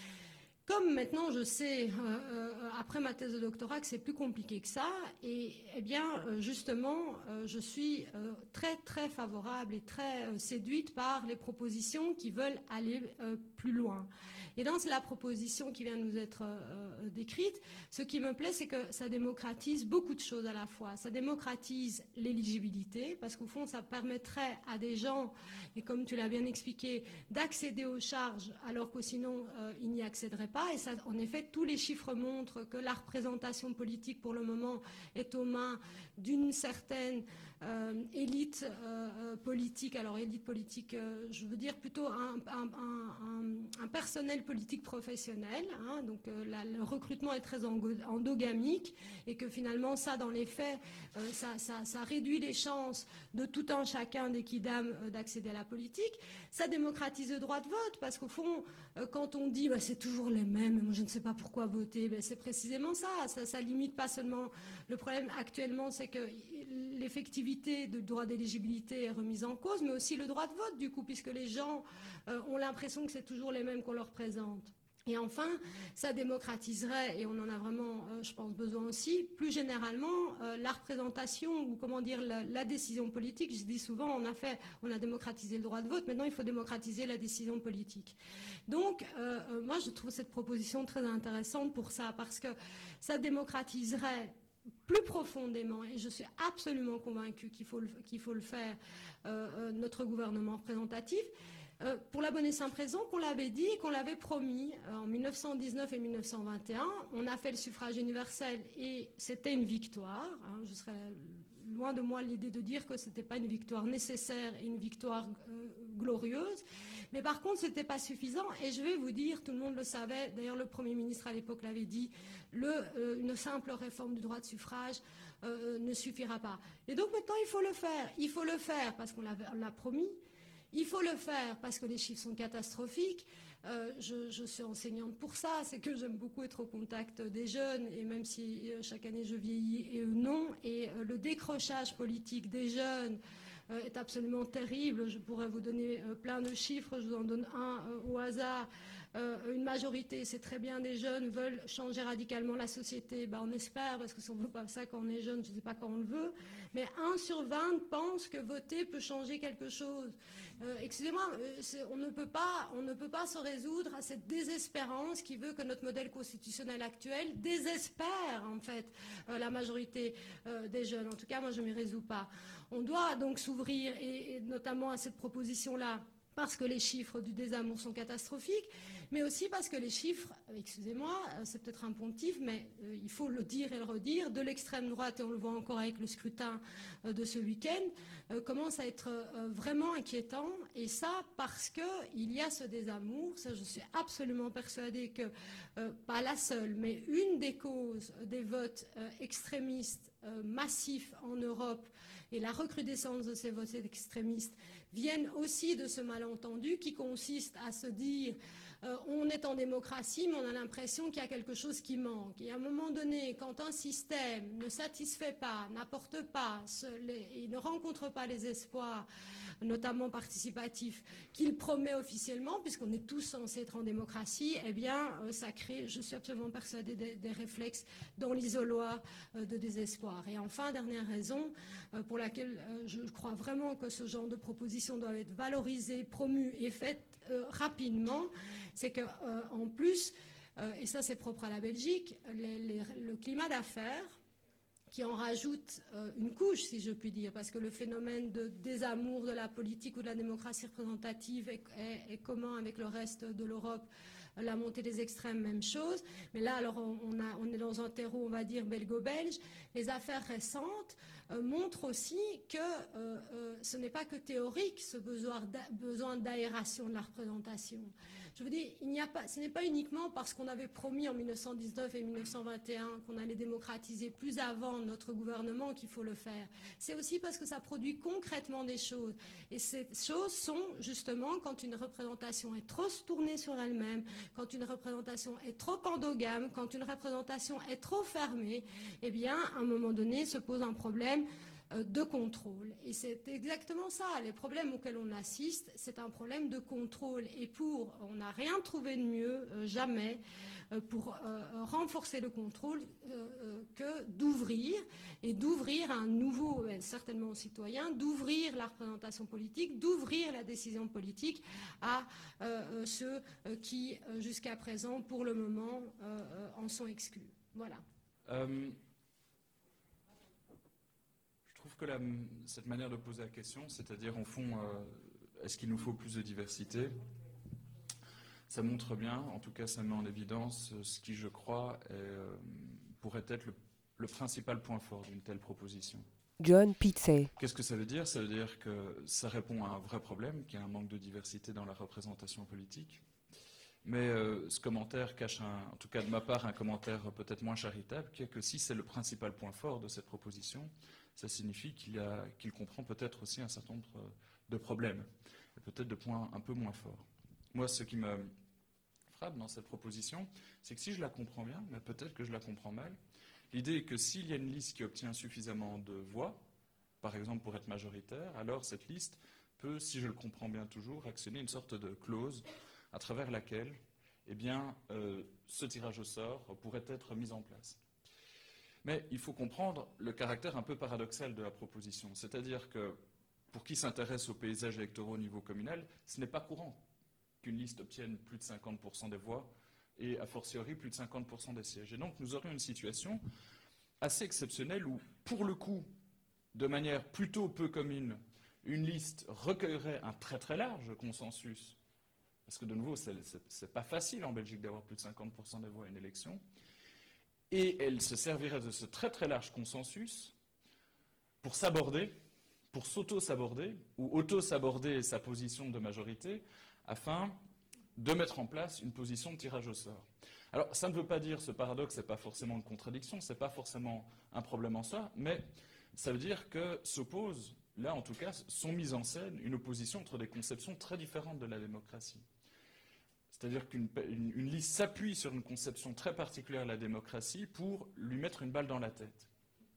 [SPEAKER 7] Comme maintenant je sais, euh, après ma thèse de doctorat, que c'est plus compliqué que ça, et eh bien euh, justement, euh, je suis euh, très très favorable et très euh, séduite par les propositions qui veulent aller euh, plus loin. Et dans la proposition qui vient de nous être euh, décrite, ce qui me plaît, c'est que ça démocratise beaucoup de choses à la fois. Ça démocratise l'éligibilité, parce qu'au fond, ça permettrait à des gens, et comme tu l'as bien expliqué, d'accéder aux charges, alors que sinon euh, ils n'y accéderaient pas. Et ça, en effet, tous les chiffres montrent que la représentation politique, pour le moment, est aux mains d'une certaine euh, élite euh, politique. Alors, élite politique, euh, je veux dire plutôt un, un, un, un personnel politique professionnel. Hein, donc, euh, la, le recrutement est très endogamique et que finalement, ça, dans les faits, euh, ça, ça, ça réduit les chances de tout un chacun des quidam euh, d'accéder à la politique. Ça démocratise le droit de vote parce qu'au fond, euh, quand on dit bah, c'est toujours les même, moi je ne sais pas pourquoi voter, ben, c'est précisément ça. ça. Ça limite pas seulement. Le problème actuellement, c'est que l'effectivité du droit d'éligibilité est remise en cause, mais aussi le droit de vote, du coup, puisque les gens euh, ont l'impression que c'est toujours les mêmes qu'on leur présente. Et enfin, ça démocratiserait, et on en a vraiment, euh, je pense, besoin aussi, plus généralement, euh, la représentation, ou comment dire, la, la décision politique. Je dis souvent, on a fait, on a démocratisé le droit de vote, maintenant il faut démocratiser la décision politique. Donc, euh, euh, moi, je trouve cette proposition très intéressante pour ça, parce que ça démocratiserait plus profondément, et je suis absolument convaincue qu'il faut le, qu'il faut le faire, euh, euh, notre gouvernement représentatif, Euh, pour la bonne et simple raison qu'on l'avait dit et qu'on l'avait promis euh, en mille neuf cent dix-neuf et mille neuf cent vingt et un. On a fait le suffrage universel et c'était une victoire. Hein, je serais loin de moi l'idée de dire que ce n'était pas une victoire nécessaire et une victoire euh, glorieuse. Mais par contre, ce n'était pas suffisant. Et je vais vous dire, tout le monde le savait, d'ailleurs le Premier ministre à l'époque l'avait dit, le, euh, une simple réforme du droit de suffrage euh, ne suffira pas. Et donc maintenant, il faut le faire. Il faut le faire parce qu'on l'a promis. Il faut le faire parce que les chiffres sont catastrophiques. Euh, je, je suis enseignante pour ça, c'est que j'aime beaucoup être au contact des jeunes, et même si euh, chaque année je vieillis et eux non, et euh, le décrochage politique des jeunes euh, est absolument terrible. Je pourrais vous donner euh, plein de chiffres, je vous en donne un euh, au hasard. Euh, une majorité, c'est très bien, des jeunes veulent changer radicalement la société. Ben, on espère, parce que si on ne veut pas ça quand on est jeune, je ne sais pas quand on le veut, mais un sur vingt pense que voter peut changer quelque chose. Euh, excusez-moi, euh, on ne peut pas, on ne peut pas se résoudre à cette désespérance qui veut que notre modèle constitutionnel actuel désespère, en fait, euh, la majorité euh, des jeunes. En tout cas, moi, je ne m'y résous pas. On doit donc s'ouvrir, et, et notamment à cette proposition-là, parce que les chiffres du désamour sont catastrophiques, mais aussi parce que les chiffres, excusez-moi, c'est peut-être un pontif, mais euh, il faut le dire et le redire, de l'extrême droite, et on le voit encore avec le scrutin euh, de ce week-end, euh, commence à être euh, vraiment inquiétant, et ça parce qu'il y a ce désamour. Ça, je suis absolument persuadée que, euh, pas la seule, mais une des causes des votes euh, extrémistes euh, massifs en Europe, et la recrudescence de ces votes extrémistes, viennent aussi de ce malentendu qui consiste à se dire euh, on est en démocratie, mais on a l'impression qu'il y a quelque chose qui manque. Et à un moment donné, quand un système ne satisfait pas, n'apporte pas, ce, les, il ne rencontre pas les espoirs, notamment participatifs, qu'il promet officiellement, puisqu'on est tous censés être en démocratie, eh bien, euh, ça crée, je suis absolument persuadée, des, des réflexes dans l'isoloir euh, de désespoir. Et enfin, dernière raison euh, pour laquelle euh, je crois vraiment que ce genre de propositions doivent être valorisées, promues et faites euh, rapidement, c'est qu'en euh, plus, euh, et ça c'est propre à la Belgique, les, les, le climat d'affaires, qui en rajoute euh, une couche, si je puis dire, parce que le phénomène de désamour de la politique ou de la démocratie représentative est, est, est commun avec le reste de l'Europe. La montée des extrêmes, même chose. Mais là, alors, on, on, a, on est dans un terreau, on va dire, belgo-belge. Les affaires récentes euh, montrent aussi que euh, euh, ce n'est pas que théorique, ce besoin, besoin d'aération de la représentation. Je veux dire, il n'y a pas, ce n'est pas uniquement parce qu'on avait promis en mille neuf cent dix-neuf et mille neuf cent vingt et un qu'on allait démocratiser plus avant notre gouvernement qu'il faut le faire. C'est aussi parce que ça produit concrètement des choses. Et ces choses sont justement quand une représentation est trop tournée sur elle-même, quand une représentation est trop endogame, quand une représentation est trop fermée, eh bien, à un moment donné, se pose un problème de contrôle. Et c'est exactement ça. Les problèmes auxquels on assiste, c'est un problème de contrôle. Et pour, on n'a rien trouvé de mieux, euh, jamais, euh, pour euh, renforcer le contrôle euh, euh, que d'ouvrir, et d'ouvrir un nouveau, euh, certainement aux citoyens, d'ouvrir la représentation politique, d'ouvrir la décision politique à euh, ceux euh, qui, euh, jusqu'à présent, pour le moment, euh, en sont exclus. Voilà.
[SPEAKER 8] Euh... Je trouve que la, cette manière de poser la question, c'est-à-dire en fond, euh, est-ce qu'il nous faut plus de diversité, ça montre bien, en tout cas ça met en évidence ce qui, je crois, est, euh, pourrait être le, le principal point fort d'une telle proposition.
[SPEAKER 3] John Pizzey.
[SPEAKER 8] Qu'est-ce que ça veut dire? Ça veut dire que ça répond à un vrai problème, qui est un manque de diversité dans la représentation politique. Mais euh, ce commentaire cache, un, en tout cas de ma part, un commentaire peut-être moins charitable, qui est que si c'est le principal point fort de cette proposition, ça signifie qu'il y a, qu'il comprend peut-être aussi un certain nombre de problèmes, et peut-être de points un peu moins forts. Moi, ce qui me frappe dans cette proposition, c'est que si je la comprends bien, mais peut-être que je la comprends mal, l'idée est que s'il y a une liste qui obtient suffisamment de voix, par exemple pour être majoritaire, alors cette liste peut, si je le comprends bien toujours, actionner une sorte de clause à travers laquelle eh bien, euh, ce tirage au sort pourrait être mis en place. Mais il faut comprendre le caractère un peu paradoxal de la proposition. C'est-à-dire que, pour qui s'intéresse aux paysages électoraux au niveau communal, ce n'est pas courant qu'une liste obtienne plus de cinquante pour cent des voix et, a fortiori, plus de cinquante pour cent des sièges. Et donc, nous aurions une situation assez exceptionnelle où, pour le coup, de manière plutôt peu commune, une liste recueillerait un très très large consensus. Parce que, de nouveau, ce n'est pas facile en Belgique d'avoir plus de cinquante pour cent des voix à une élection. Et elle se servirait de ce très très large consensus pour s'aborder, pour s'auto-s'aborder, ou auto-s'aborder sa position de majorité, afin de mettre en place une position de tirage au sort. Alors, ça ne veut pas dire, ce paradoxe, ce n'est pas forcément une contradiction, ce n'est pas forcément un problème en soi, mais ça veut dire que s'oppose, là en tout cas, sont mises en scène une opposition entre des conceptions très différentes de la démocratie. C'est-à-dire qu'une une, une liste s'appuie sur une conception très particulière de la démocratie pour lui mettre une balle dans la tête.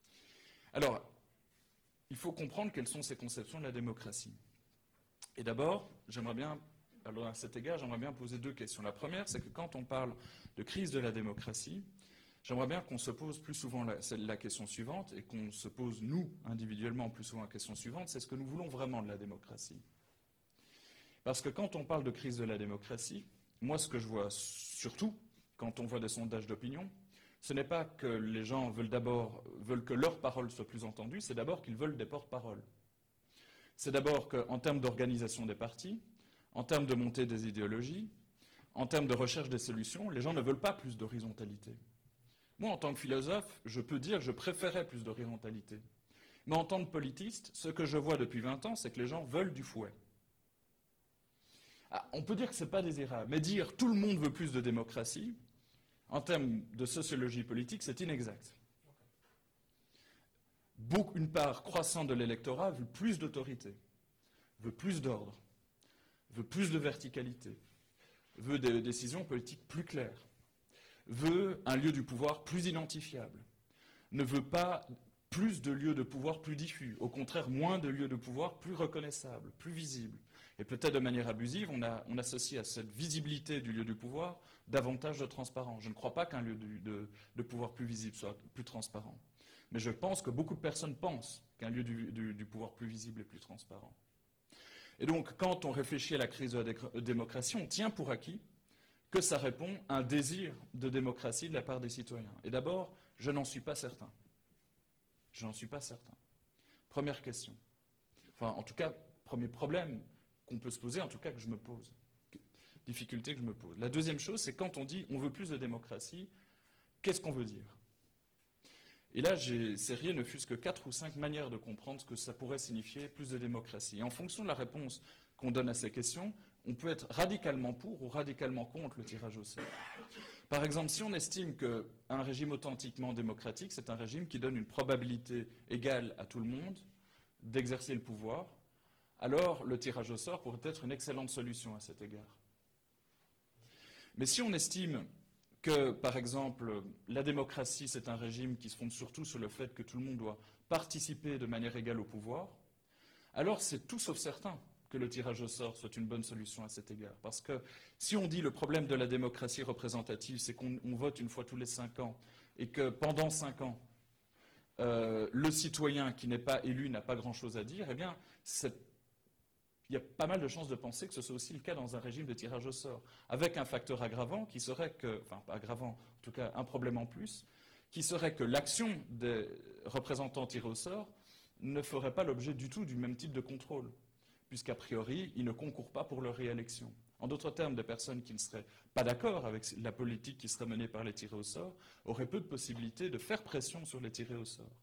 [SPEAKER 8] Alors, il faut comprendre quelles sont ces conceptions de la démocratie. Et d'abord, j'aimerais bien, alors à cet égard, j'aimerais bien poser deux questions. La première, c'est que quand on parle de crise de la démocratie, j'aimerais bien qu'on se pose plus souvent la, la question suivante, et qu'on se pose, nous, individuellement, plus souvent la question suivante, c'est ce que nous voulons vraiment de la démocratie. Parce que quand on parle de crise de la démocratie, moi, ce que je vois surtout, quand on voit des sondages d'opinion, ce n'est pas que les gens veulent d'abord veulent que leur parole soit plus entendue, c'est d'abord qu'ils veulent des porte-paroles. C'est d'abord qu'en termes d'organisation des partis, en termes de montée des idéologies, en termes de recherche des solutions, les gens ne veulent pas plus d'horizontalité. Moi, en tant que philosophe, je peux dire que je préférais plus d'horizontalité. Mais en tant que politiste, ce que je vois depuis vingt ans, c'est que les gens veulent du fouet. Ah, on peut dire que ce n'est pas désirable, mais dire tout le monde veut plus de démocratie, en termes de sociologie politique, c'est inexact. Beaucoup, une part croissante de l'électorat veut plus d'autorité, veut plus d'ordre, veut plus de verticalité, veut des décisions politiques plus claires, veut un lieu du pouvoir plus identifiable, ne veut pas plus de lieux de pouvoir plus diffus, au contraire moins de lieux de pouvoir plus reconnaissables, plus visibles. Et peut-être de manière abusive, on, a, on associe à cette visibilité du lieu du pouvoir davantage de transparence. Je ne crois pas qu'un lieu de, de, de pouvoir plus visible soit plus transparent. Mais je pense que beaucoup de personnes pensent qu'un lieu du, du, du pouvoir plus visible est plus transparent. Et donc, quand on réfléchit à la crise de la démocratie, on tient pour acquis que ça répond à un désir de démocratie de la part des citoyens. Et d'abord, je n'en suis pas certain. Je n'en suis pas certain. Première question. Enfin, en tout cas, premier problème qu'on peut se poser, en tout cas que je me pose. Difficulté que je me pose. La deuxième chose, c'est quand on dit on veut plus de démocratie, qu'est-ce qu'on veut dire? Et là, j'ai serré ne fût-ce que quatre ou cinq manières de comprendre ce que ça pourrait signifier plus de démocratie. Et en fonction de la réponse qu'on donne à ces questions, on peut être radicalement pour ou radicalement contre le tirage au sort. Par exemple, si on estime qu'un régime authentiquement démocratique, c'est un régime qui donne une probabilité égale à tout le monde d'exercer le pouvoir, alors le tirage au sort pourrait être une excellente solution à cet égard. Mais si on estime que, par exemple, la démocratie, c'est un régime qui se fonde surtout sur le fait que tout le monde doit participer de manière égale au pouvoir, alors c'est tout sauf certain que le tirage au sort soit une bonne solution à cet égard. Parce que si on dit le problème de la démocratie représentative, c'est qu'on vote une fois tous les cinq ans, et que pendant cinq ans, euh, le citoyen qui n'est pas élu n'a pas grand-chose à dire, eh bien, il y a pas mal de chances de penser que ce soit aussi le cas dans un régime de tirage au sort, avec un facteur aggravant qui serait que, enfin pas aggravant, en tout cas un problème en plus, qui serait que l'action des représentants tirés au sort ne ferait pas l'objet du tout du même type de contrôle, puisqu'a priori, ils ne concourent pas pour leur réélection. En d'autres termes, des personnes qui ne seraient pas d'accord avec la politique qui serait menée par les tirés au sort auraient peu de possibilités de faire pression sur les tirés au sort.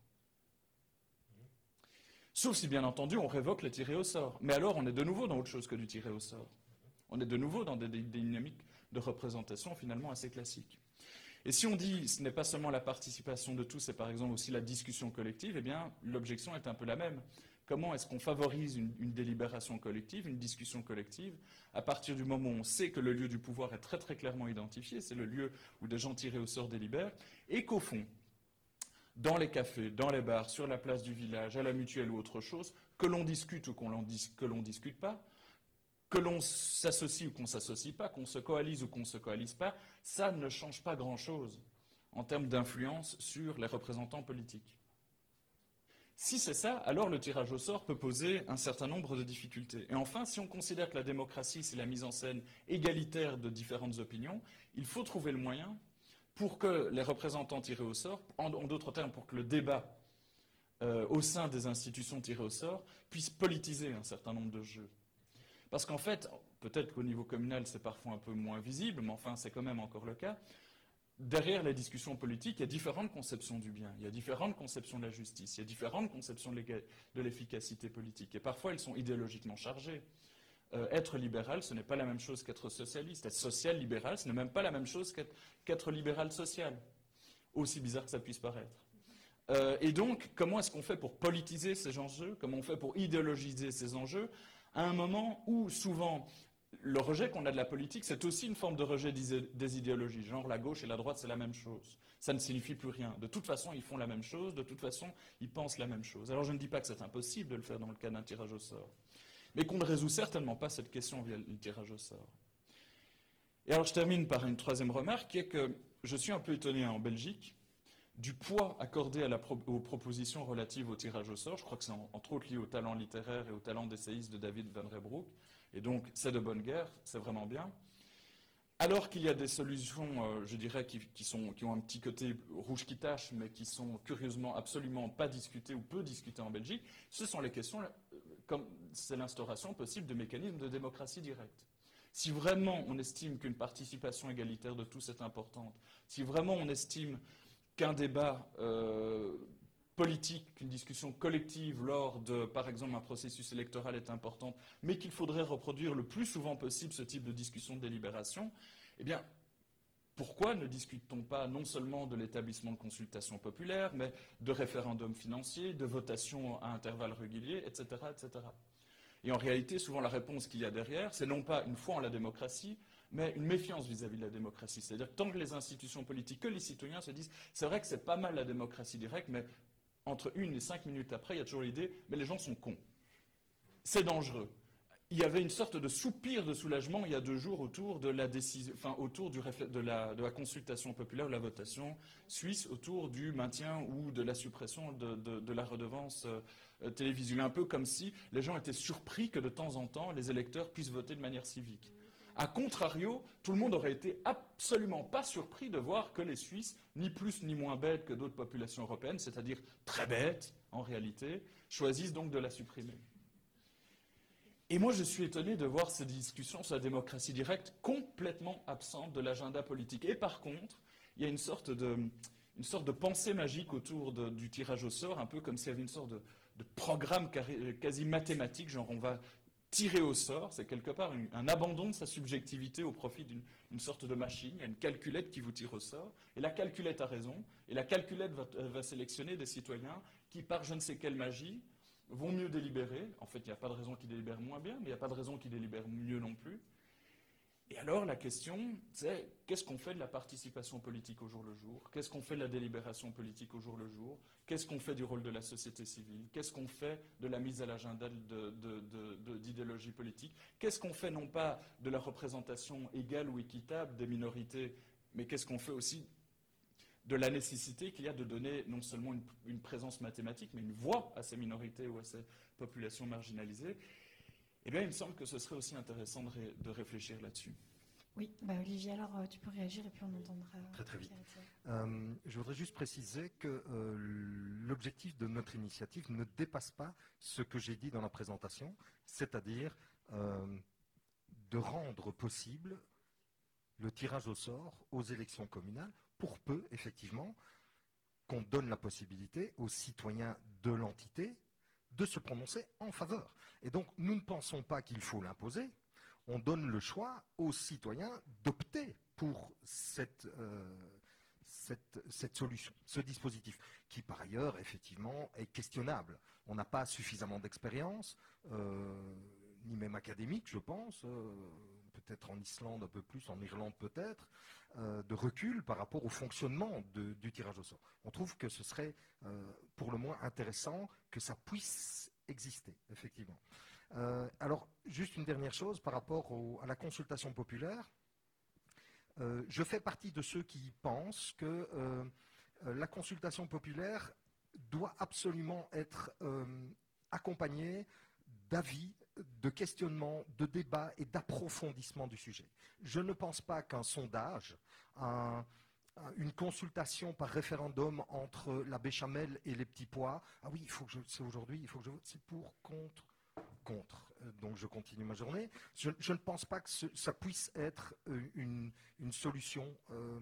[SPEAKER 8] Sauf si, bien entendu, on révoque les tirés au sort. Mais alors, on est de nouveau dans autre chose que du tiré au sort. On est de nouveau dans des dynamiques de représentation finalement assez classiques. Et si on dit ce n'est pas seulement la participation de tous, c'est par exemple aussi la discussion collective, eh bien, l'objection est un peu la même. Comment est-ce qu'on favorise une, une délibération collective, une discussion collective, à partir du moment où on sait que le lieu du pouvoir est très très clairement identifié, c'est le lieu où des gens tirés au sort délibèrent, et qu'au fond, dans les cafés, dans les bars, sur la place du village, à la mutuelle ou autre chose, que l'on discute ou qu'on l'on dis, que l'on discute pas, que l'on s'associe ou qu'on ne s'associe pas, qu'on se coalise ou qu'on ne se coalise pas, ça ne change pas grand-chose en termes d'influence sur les représentants politiques. Si c'est ça, alors le tirage au sort peut poser un certain nombre de difficultés. Et enfin, si on considère que la démocratie, c'est la mise en scène égalitaire de différentes opinions, il faut trouver le moyen pour que les représentants tirés au sort, en, en d'autres termes, pour que le débat euh, au sein des institutions tirées au sort puisse politiser un certain nombre de jeux. Parce qu'en fait, peut-être qu'au niveau communal, c'est parfois un peu moins visible, mais enfin, c'est quand même encore le cas. Derrière les discussions politiques, il y a différentes conceptions du bien, il y a différentes conceptions de la justice, il y a différentes conceptions de l'efficacité politique. Et parfois, elles sont idéologiquement chargées. Euh, être libéral, ce n'est pas la même chose qu'être socialiste. Être social-libéral, ce n'est même pas la même chose qu'être, qu'être libéral-social. Aussi bizarre que ça puisse paraître. Euh, et donc, comment est-ce qu'on fait pour politiser ces enjeux? Comment on fait pour idéologiser ces enjeux à un moment où, souvent, le rejet qu'on a de la politique, c'est aussi une forme de rejet des idéologies. Genre, la gauche et la droite, c'est la même chose. Ça ne signifie plus rien. De toute façon, ils font la même chose. De toute façon, ils pensent la même chose. Alors, je ne dis pas que c'est impossible de le faire dans le cas d'un tirage au sort, mais qu'on ne résout certainement pas cette question via le tirage au sort. Et alors, je termine par une troisième remarque, qui est que je suis un peu étonné en Belgique du poids accordé à la pro aux propositions relatives au tirage au sort. Je crois que c'est en, entre autres lié au talent littéraire et au talent d'essayiste de David Van Reybrouck. Et donc, c'est de bonne guerre, c'est vraiment bien. Alors qu'il y a des solutions, euh, je dirais, qui, qui, sont, qui ont un petit côté rouge qui tache, mais qui sont curieusement absolument pas discutées ou peu discutées en Belgique, ce sont les questions, euh, comme c'est l'instauration possible de mécanismes de démocratie directe. Si vraiment on estime qu'une participation égalitaire de tous est importante, si vraiment on estime qu'un débat euh, politique, qu'une discussion collective lors de, par exemple, un processus électoral est importante, mais qu'il faudrait reproduire le plus souvent possible ce type de discussion de délibération, eh bien, pourquoi ne discute-t-on pas non seulement de l'établissement de consultations populaires, mais de référendums financiers, de votations à intervalles réguliers, et cetera, et cetera. Et en réalité, souvent la réponse qu'il y a derrière, c'est non pas une foi en la démocratie, mais une méfiance vis-à-vis de la démocratie. C'est-à-dire que tant que les institutions politiques, que les citoyens se disent, c'est vrai que c'est pas mal la démocratie directe, mais entre une et cinq minutes après, il y a toujours l'idée, mais les gens sont cons. C'est dangereux. Il y avait une sorte de soupir de soulagement il y a deux jours autour de la décision, enfin autour du réfl- de, la, de la consultation populaire, de la votation suisse, autour du maintien ou de la suppression de, de, de la redevance euh, télévisuelle. Un peu comme si les gens étaient surpris que de temps en temps les électeurs puissent voter de manière civique. A contrario, tout le monde aurait été absolument pas surpris de voir que les Suisses, ni plus ni moins bêtes que d'autres populations européennes, c'est-à-dire très bêtes en réalité, choisissent donc de la supprimer. Et moi, je suis étonné de voir ces discussions sur la démocratie directe complètement absentes de l'agenda politique. Et par contre, il y a une sorte de, une sorte de pensée magique autour de, du tirage au sort, un peu comme s'il y avait une sorte de, de programme quasi mathématique, genre on va tirer au sort, c'est quelque part une, un abandon de sa subjectivité au profit d'une sorte de machine. Il y a une calculette qui vous tire au sort, et la calculette a raison, et la calculette va, va sélectionner des citoyens qui, par je ne sais quelle magie, vont mieux délibérer. En fait, il n'y a pas de raison qu'ils délibèrent moins bien, mais il n'y a pas de raison qu'ils délibèrent mieux non plus. Et alors, la question, c'est qu'est-ce qu'on fait de la participation politique au jour le jour? Qu'est-ce qu'on fait de la délibération politique au jour le jour? Qu'est-ce qu'on fait du rôle de la société civile? Qu'est-ce qu'on fait de la mise à l'agenda de, de, de, de, d'idéologie politique? Qu'est-ce qu'on fait non pas de la représentation égale ou équitable des minorités, mais qu'est-ce qu'on fait aussi de la nécessité qu'il y a de donner non seulement une, une présence mathématique, mais une voix à ces minorités ou à ces populations marginalisées? Eh bien, il me semble que ce serait aussi intéressant de, ré, de réfléchir là-dessus.
[SPEAKER 9] Oui, bah Olivier, alors euh, tu peux réagir et puis on entendra.
[SPEAKER 6] Très très vite. Euh, je voudrais juste préciser que euh, l'objectif de notre initiative ne dépasse pas ce que j'ai dit dans la présentation, c'est-à-dire euh, de rendre possible le tirage au sort aux élections communales, pour peu, effectivement, qu'on donne la possibilité aux citoyens de l'entité de se prononcer en faveur. Et donc, nous ne pensons pas qu'il faut l'imposer. On donne le choix aux citoyens d'opter pour cette, euh, cette, cette solution, ce dispositif, qui par ailleurs, effectivement, est questionnable. On n'a pas suffisamment d'expérience, euh, ni même académique, je pense, euh, peut-être en Islande un peu plus, en Irlande peut-être, euh, de recul par rapport au fonctionnement de, du tirage au sort. On trouve que ce serait euh, pour le moins intéressant que ça puisse exister, effectivement. Euh, alors, juste une dernière chose par rapport au, à la consultation populaire. Euh, je fais partie de ceux qui pensent que euh, la consultation populaire doit absolument être euh, accompagnée d'avis, de questionnement, de débat et d'approfondissement du sujet. Je ne pense pas qu'un sondage, un, une consultation par référendum entre la béchamel et les petits pois, ah oui, il faut que je, c'est aujourd'hui, il faut que je vote, c'est pour, contre, contre. Donc je continue ma journée. Je, je ne pense pas que ce, ça puisse être une, une solution euh,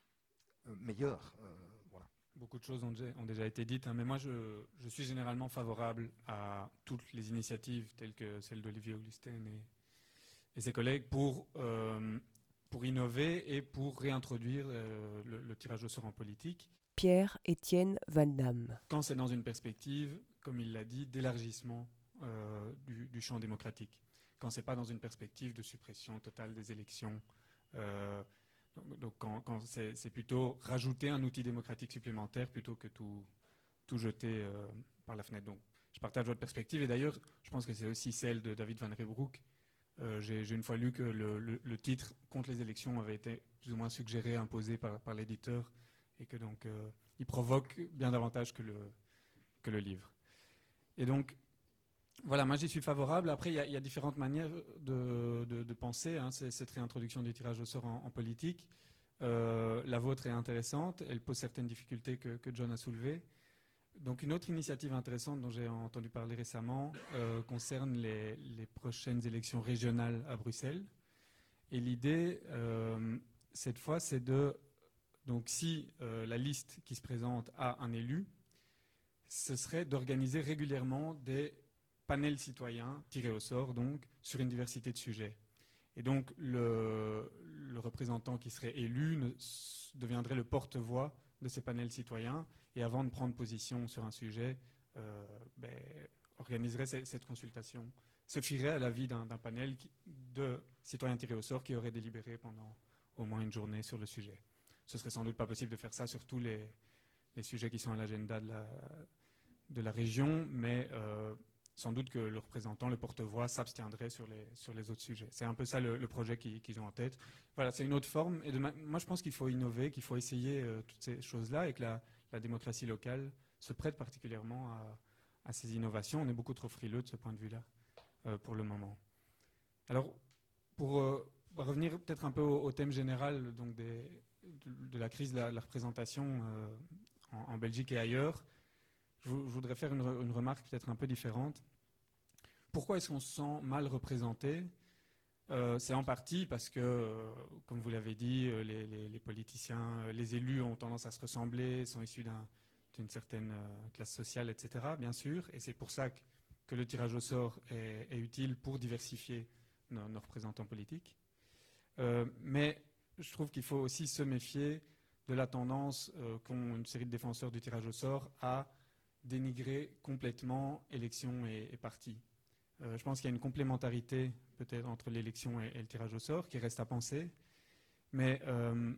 [SPEAKER 6] meilleure. Euh, voilà.
[SPEAKER 10] Beaucoup de choses ont déjà, ont déjà été dites, hein, mais moi je, je suis généralement favorable à toutes les initiatives telles que celle d'Olivier Augustin et, et ses collègues pour, euh, pour innover et pour réintroduire euh, le, le tirage au sort en politique.
[SPEAKER 3] Pierre-Étienne Van Damme.
[SPEAKER 10] Quand c'est dans une perspective, comme il l'a dit, d'élargissement euh, du, du champ démocratique. Quand ce n'est pas dans une perspective de suppression totale des élections. Euh, Donc, donc quand, quand c'est, c'est plutôt rajouter un outil démocratique supplémentaire plutôt que tout, tout jeter euh, par la fenêtre. Donc je partage votre perspective et d'ailleurs je pense que c'est aussi celle de David Van Reybrouck. Euh, j'ai, j'ai une fois lu que le, le, le titre contre les élections avait été plus ou moins suggéré, imposé par, par l'éditeur et que donc euh, il provoque bien davantage que le, que le livre. Et donc voilà, moi j'y suis favorable. Après, il y, y a différentes manières de, de, de penser hein, cette réintroduction du tirage au sort en, en politique. Euh, la vôtre est intéressante, elle pose certaines difficultés que, que John a soulevées. Donc une autre initiative intéressante dont j'ai entendu parler récemment euh, concerne les, les prochaines élections régionales à Bruxelles. Et l'idée, euh, cette fois, c'est de... Donc si euh, la liste qui se présente a un élu, ce serait d'organiser régulièrement des panel citoyen tiré au sort donc sur une diversité de sujets. Et donc le, le représentant qui serait élu ne, deviendrait le porte-voix de ces panels citoyens et avant de prendre position sur un sujet, euh, ben, organiserait cette, cette consultation, se fierait à l'avis d'un, d'un panel qui, de citoyens tirés au sort qui auraient délibéré pendant au moins une journée sur le sujet. Ce serait sans doute pas possible de faire ça sur tous les, les sujets qui sont à l'agenda de la, de la région, mais euh, sans doute que le représentant, le porte-voix, s'abstiendrait sur les, sur les autres sujets. C'est un peu ça le, le projet qu'ils, qu'ils ont en tête. Voilà, c'est une autre forme. Et de ma, moi, je pense qu'il faut innover, qu'il faut essayer euh, toutes ces choses-là et que la, la démocratie locale se prête particulièrement à, à ces innovations. On est beaucoup trop frileux de ce point de vue-là euh, pour le moment. Alors, pour euh, revenir peut-être un peu au, au thème général donc des, de, de la crise de la, la représentation euh, en, en Belgique et ailleurs, je, je voudrais faire une, une remarque peut-être un peu différente. Pourquoi est-ce qu'on se sent mal représenté ? euh, C'est en partie parce que, euh, comme vous l'avez dit, les, les, les politiciens, les élus ont tendance à se ressembler, sont issus d'un, d'une certaine euh, classe sociale, et cetera, bien sûr. Et c'est pour ça que, que le tirage au sort est, est utile pour diversifier nos, nos représentants politiques. Euh, mais je trouve qu'il faut aussi se méfier de la tendance euh, qu'ont une série de défenseurs du tirage au sort à dénigrer complètement élections et, et partis. Euh, je pense qu'il y a une complémentarité peut-être entre l'élection et, et le tirage au sort qui reste à penser, mais euh,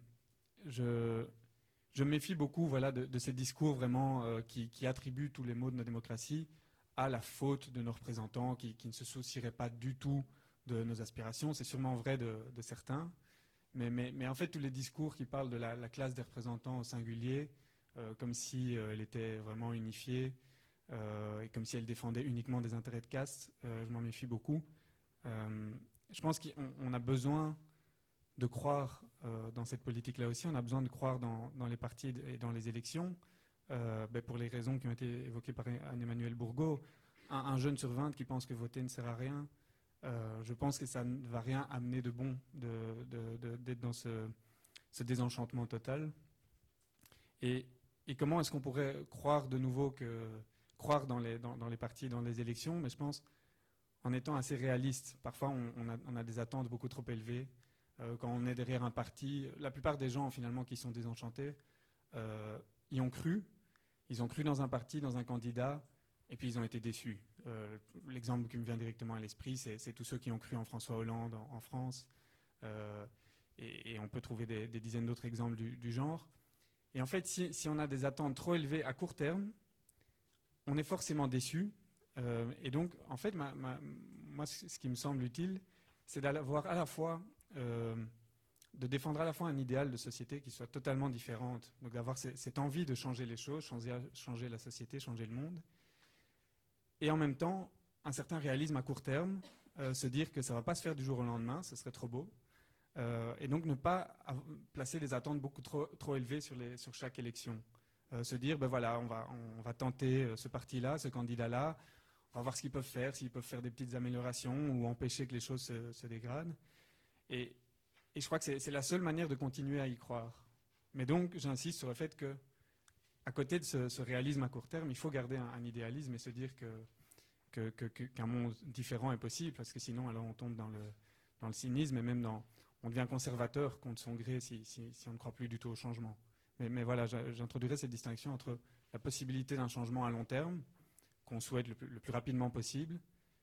[SPEAKER 10] je, je me méfie beaucoup voilà, de, de ces discours vraiment euh, qui, qui attribuent tous les maux de notre démocratie à la faute de nos représentants qui, qui ne se soucieraient pas du tout de nos aspirations. C'est sûrement vrai de, de certains, mais, mais, mais en fait tous les discours qui parlent de la, la classe des représentants au singulier, euh, comme si euh, elle était vraiment unifiée, euh, et comme si elle défendait uniquement des intérêts de caste, euh, je m'en méfie beaucoup. Euh, je pense qu'on on a besoin de croire euh, dans cette politique-là aussi, on a besoin de croire dans, dans les partis et dans les élections, euh, ben pour les raisons qui ont été évoquées par Anne-Emmanuel Bourgault. Un, un jeune sur vingt qui pense que voter ne sert à rien, euh, je pense que ça ne va rien amener de bon de, de, de, d'être dans ce, ce désenchantement total. Et, et comment est-ce qu'on pourrait croire de nouveau que croire dans les, dans, dans les partis, dans les élections, mais je pense en étant assez réaliste. Parfois, on, on, a, on a des attentes beaucoup trop élevées. Euh, quand on est derrière un parti, la plupart des gens finalement qui sont désenchantés euh, y ont cru. Ils ont cru dans un parti, dans un candidat, et puis ils ont été déçus. Euh, l'exemple qui me vient directement à l'esprit, c'est, c'est tous ceux qui ont cru en François Hollande en, en France. Euh, et, et on peut trouver des, des dizaines d'autres exemples du, du genre. Et en fait, si, si on a des attentes trop élevées à court terme, on est forcément déçu. Euh, et donc, en fait, ma, ma, moi, ce qui me semble utile, c'est d'avoir à la fois, euh, de défendre à la fois un idéal de société qui soit totalement différente. Donc, d'avoir c- cette envie de changer les choses, changer, changer la société, changer le monde. Et en même temps, un certain réalisme à court terme, euh, se dire que ça ne va pas se faire du jour au lendemain, ce serait trop beau. Euh, et donc, ne pas av- placer des attentes beaucoup trop, trop élevées sur, les, sur chaque élection. Euh, se dire, ben voilà, on va, on va tenter euh, ce parti-là, ce candidat-là, on va voir ce qu'ils peuvent faire, s'ils peuvent faire des petites améliorations ou empêcher que les choses se, se dégradent. Et, et je crois que c'est, c'est la seule manière de continuer à y croire. Mais donc, j'insiste sur le fait que, à côté de ce, ce réalisme à court terme, il faut garder un, un idéalisme et se dire que, que, que, que, qu'un monde différent est possible, parce que sinon, alors on tombe dans le, dans le cynisme et même dans, on devient conservateur contre son gré si, si, si on ne croit plus du tout au changement. Mais, mais voilà, j'introduirai cette distinction entre la possibilité d'un changement à long terme, qu'on souhaite le plus, le plus rapidement possible,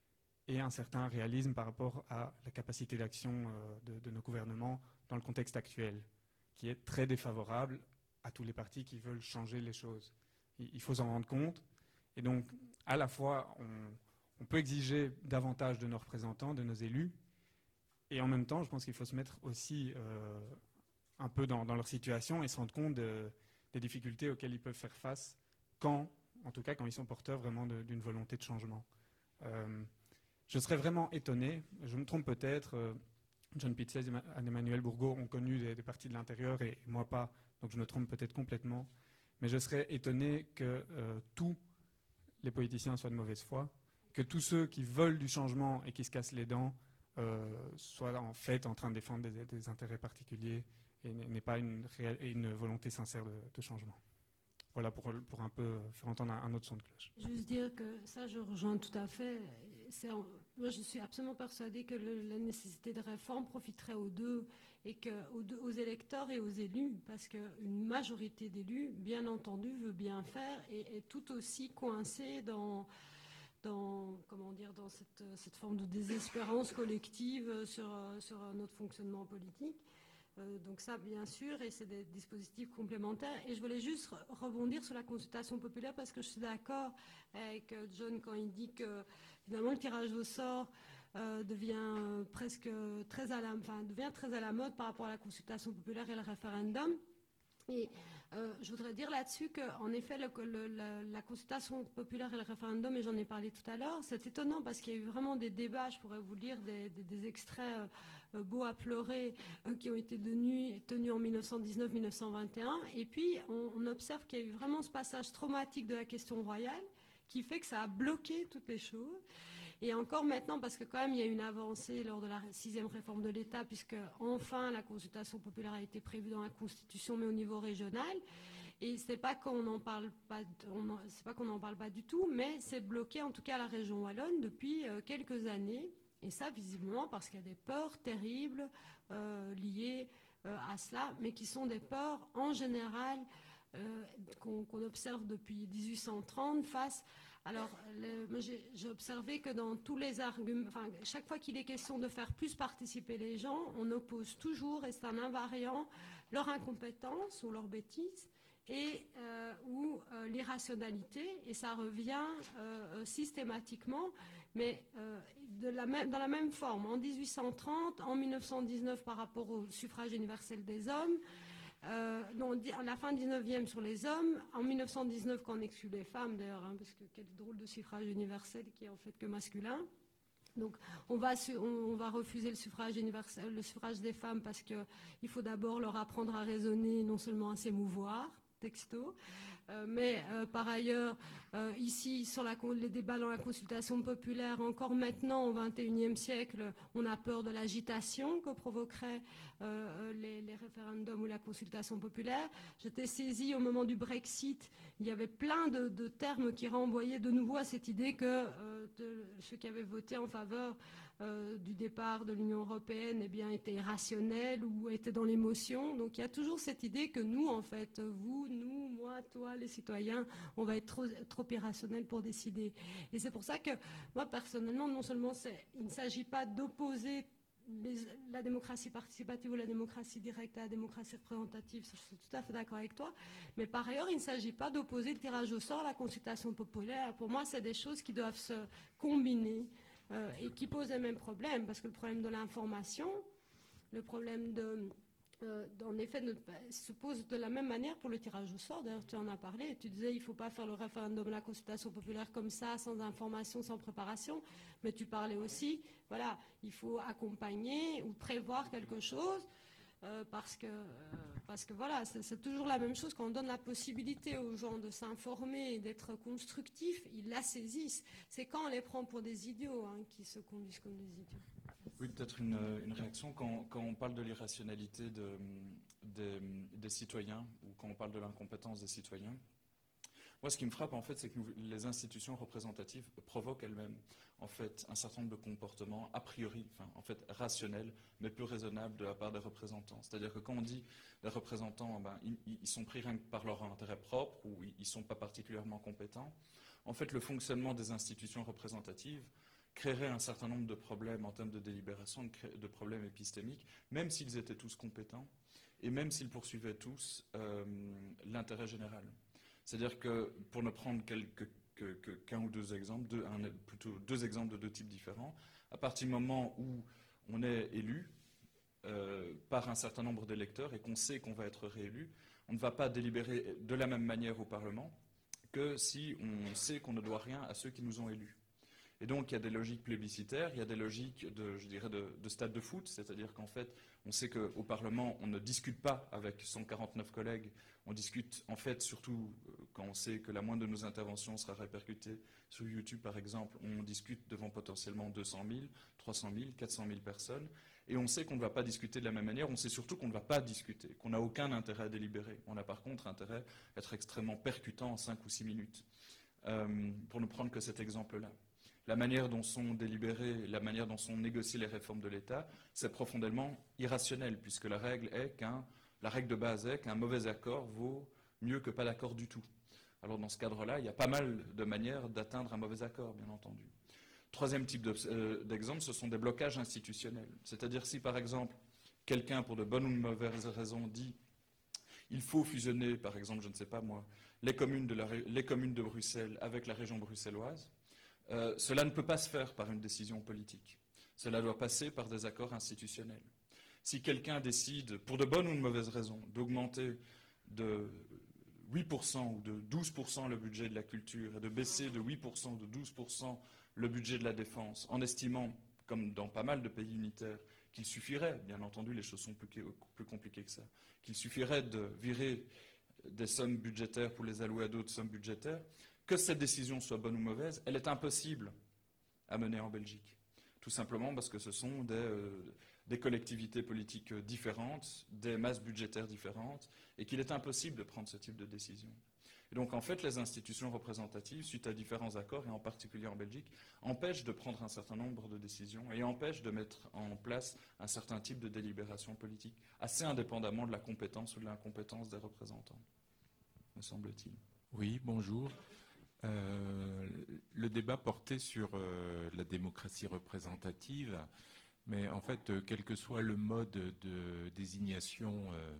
[SPEAKER 10] et un certain réalisme par rapport à la capacité d'action euh, de, de nos gouvernements dans le contexte actuel, qui est très défavorable à tous les partis qui veulent changer les choses. Il, il faut s'en rendre compte. Et donc, à la fois, on, on peut exiger davantage de nos représentants, de nos élus, et en même temps, je pense qu'il faut se mettre aussi euh, un peu dans, dans leur situation et se rendre compte de, des difficultés auxquelles ils peuvent faire face quand, en tout cas quand ils sont porteurs vraiment de, d'une volonté de changement. Euh, je serais vraiment étonné, je me trompe peut-être, euh, John Pitzes et Anne-Emmanuel Bourgault ont connu des, des partis de l'intérieur et moi pas, donc je me trompe peut-être complètement, mais je serais étonné que euh, tous les politiciens soient de mauvaise foi, que tous ceux qui veulent du changement et qui se cassent les dents euh, soient en fait en train de défendre des, des intérêts particuliers et n'est pas une, réelle, une volonté sincère de, de changement. Voilà pour, pour un peu faire entendre un, un autre son de cloche.
[SPEAKER 7] Juste dire que ça, je rejoins tout à fait. C'est, moi, je suis absolument persuadée que le, la nécessité de réforme profiterait aux deux, et que, aux, deux, aux électeurs et aux élus, parce qu'une majorité d'élus, bien entendu, veut bien faire et est tout aussi coincée dans... dans, comment dire, dans cette, cette forme de désespérance collective sur, sur notre fonctionnement politique. Euh, donc ça, bien sûr, et c'est des dispositifs complémentaires. Et je voulais juste rebondir sur la consultation populaire parce que je suis d'accord avec John quand il dit que finalement le tirage au sort euh, devient euh, presque très à la, enfin, devient très à la mode par rapport à la consultation populaire et le référendum. Et euh, je voudrais dire là-dessus qu'en effet, le, le, la, la consultation populaire et le référendum, et j'en ai parlé tout à l'heure, c'est étonnant parce qu'il y a eu vraiment des débats, je pourrais vous lire des, des, des extraits euh, beaux à pleurer euh, qui ont été tenus, tenus en mille neuf cent dix-neuf mille neuf cent vingt et un. Et puis, on, on observe qu'il y a eu vraiment ce passage traumatique de la question royale qui fait que ça a bloqué toutes les choses. Et encore maintenant, parce que quand même il y a une avancée lors de la sixième réforme de l'État, puisque enfin la consultation populaire a été prévue dans la Constitution, mais au niveau régional. Et c'est pas qu'on n'en parle pas, on en, c'est pas qu'on n'en parle pas du tout, mais c'est bloqué en tout cas à la région wallonne depuis euh, quelques années. Et ça, visiblement, parce qu'il y a des peurs terribles euh, liées euh, à cela, mais qui sont des peurs en général euh, qu'on, qu'on observe depuis dix-huit cent trente face. Alors, le, moi j'ai, j'ai observé que dans tous les arguments, enfin, chaque fois qu'il est question de faire plus participer les gens, on oppose toujours, et c'est un invariant, leur incompétence ou leur bêtise et euh, ou euh, l'irrationalité, et ça revient euh, systématiquement, mais euh, de la même, dans la même forme. En dix-huit cent trente, en mille neuf cent dix-neuf par rapport au suffrage universel des hommes, Euh, non, à la fin du dix-neuvième sur les hommes, en mille neuf cent dix-neuf quand on exclut les femmes d'ailleurs, hein, parce que quel drôle de suffrage universel qui est en fait que masculin. Donc on va, on va refuser le suffrage universel, le suffrage des femmes parce qu'il faut d'abord leur apprendre à raisonner, non seulement à s'émouvoir, texto, euh, mais euh, par ailleurs, euh, ici, sur la, les débats dans la consultation populaire, encore maintenant, au vingt et unième siècle, on a peur de l'agitation que provoqueraient euh, les, les référendums ou la consultation populaire. J'étais saisie au moment du Brexit, il y avait plein de, de termes qui renvoyaient de nouveau à cette idée que euh, de, ceux qui avaient voté en faveur Euh, du départ de l'Union européenne eh bien, était irrationnel ou était dans l'émotion. Donc il y a toujours cette idée que nous, en fait, vous, nous, moi, toi, les citoyens, on va être trop, trop irrationnels pour décider. Et c'est pour ça que moi, personnellement, non seulement il ne s'agit pas d'opposer les, la démocratie participative ou la démocratie directe à la démocratie représentative, je suis tout à fait d'accord avec toi, mais par ailleurs, il ne s'agit pas d'opposer le tirage au sort à la consultation populaire. Pour moi, c'est des choses qui doivent se combiner. Euh, et qui pose les mêmes problèmes, parce que le problème de l'information, le problème de, euh, en effet, de, se pose de la même manière pour le tirage au sort. D'ailleurs, tu en as parlé, tu disais il ne faut pas faire le référendum, la consultation populaire comme ça, sans information, sans préparation, mais tu parlais aussi, voilà, il faut accompagner ou prévoir quelque chose, euh, parce que, euh, parce que voilà, c'est, c'est toujours la même chose quand on donne la possibilité aux gens de s'informer et d'être constructifs, ils la saisissent. C'est quand on les prend pour des idiots hein, qui se conduisent comme des idiots.
[SPEAKER 8] Oui, peut-être une, une réaction quand, quand on parle de l'irrationalité de, de, des citoyens ou quand on parle de l'incompétence des citoyens. Moi, ce qui me frappe, en fait, c'est que nous, les institutions représentatives provoquent elles-mêmes, en fait, un certain nombre de comportements a priori, enfin, en fait, rationnels, mais peu raisonnables de la part des représentants. C'est-à-dire que quand on dit les représentants, ben, ils, ils sont pris rien que par leur intérêt propre ou ils ne sont pas particulièrement compétents, en fait, le fonctionnement des institutions représentatives créerait un certain nombre de problèmes en termes de délibération, de, de problèmes épistémiques, même s'ils étaient tous compétents et même s'ils poursuivaient tous euh, l'intérêt général. C'est-à-dire que, pour ne prendre quelques, que, que, qu'un ou deux exemples, deux, un, plutôt deux exemples de deux types différents, à partir du moment où on est élu euh, par un certain nombre d'électeurs et qu'on sait qu'on va être réélu, on ne va pas délibérer de la même manière au Parlement que si on sait qu'on ne doit rien à ceux qui nous ont élus. Et donc, il y a des logiques plébiscitaires, il y a des logiques de, je dirais, de, de stade de foot, c'est-à-dire qu'en fait, on sait qu'au Parlement, on ne discute pas avec cent quarante-neuf collègues, on discute, en fait, surtout quand on sait que la moindre de nos interventions sera répercutée sur YouTube, par exemple, on discute devant potentiellement deux cent mille, trois cent mille, quatre cent mille personnes, et on sait qu'on ne va pas discuter de la même manière, on sait surtout qu'on ne va pas discuter, qu'on n'a aucun intérêt à délibérer. On a par contre intérêt à être extrêmement percutant en cinq ou six minutes, euh, pour ne prendre que cet exemple-là. La manière dont sont délibérées, la manière dont sont négociées les réformes de l'État, c'est profondément irrationnel, puisque la règle est qu'un, la règle de base est qu'un mauvais accord vaut mieux que pas d'accord du tout. Alors dans ce cadre-là, il y a pas mal de manières d'atteindre un mauvais accord, bien entendu. Troisième type d'exemple, ce sont des blocages institutionnels. C'est-à-dire si, par exemple, quelqu'un, pour de bonnes ou de mauvaises raisons, dit il faut fusionner, par exemple, je ne sais pas moi, les communes de, la, les communes de Bruxelles avec la région bruxelloise, euh, cela ne peut pas se faire par une décision politique. Cela doit passer par des accords institutionnels. Si quelqu'un décide, pour de bonnes ou de mauvaises raisons, d'augmenter de huit pour cent ou de douze pour cent le budget de la culture et de baisser de huit pour cent ou de douze pour cent le budget de la défense, en estimant, comme dans pas mal de pays unitaires, qu'il suffirait, bien entendu les choses sont plus, plus compliquées que ça, qu'il suffirait de virer des sommes budgétaires pour les allouer à d'autres sommes budgétaires, que cette décision soit bonne ou mauvaise, elle est impossible à mener en Belgique. Tout simplement parce que ce sont des, euh, des collectivités politiques différentes, des masses budgétaires différentes, et qu'il est impossible de prendre ce type de décision. Et donc, en fait, les institutions représentatives, suite à différents accords, et en particulier en Belgique, empêchent de prendre un certain nombre de décisions et empêchent de mettre en place un certain type de délibération politique, assez indépendamment de la compétence ou de l'incompétence des représentants, me semble-t-il.
[SPEAKER 11] Oui, bonjour. Euh, le débat portait sur euh, la démocratie représentative, mais en fait, euh, quel que soit le mode de désignation euh,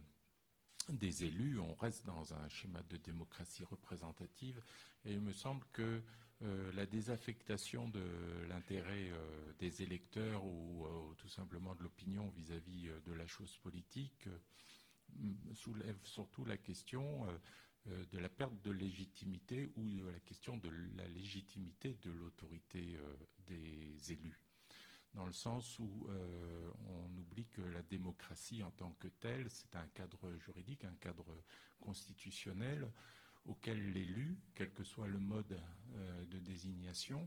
[SPEAKER 11] des élus, on reste dans un schéma de démocratie représentative, et il me semble que euh, la désaffectation de l'intérêt euh, des électeurs ou euh, tout simplement de l'opinion vis-à-vis euh, de la chose politique euh, soulève surtout la question euh, de la perte de légitimité ou de la question de la légitimité de l'autorité euh, des élus. Dans le sens où euh, on oublie que la démocratie en tant que telle, c'est un cadre juridique, un cadre constitutionnel auquel l'élu, quel que soit le mode euh, de désignation,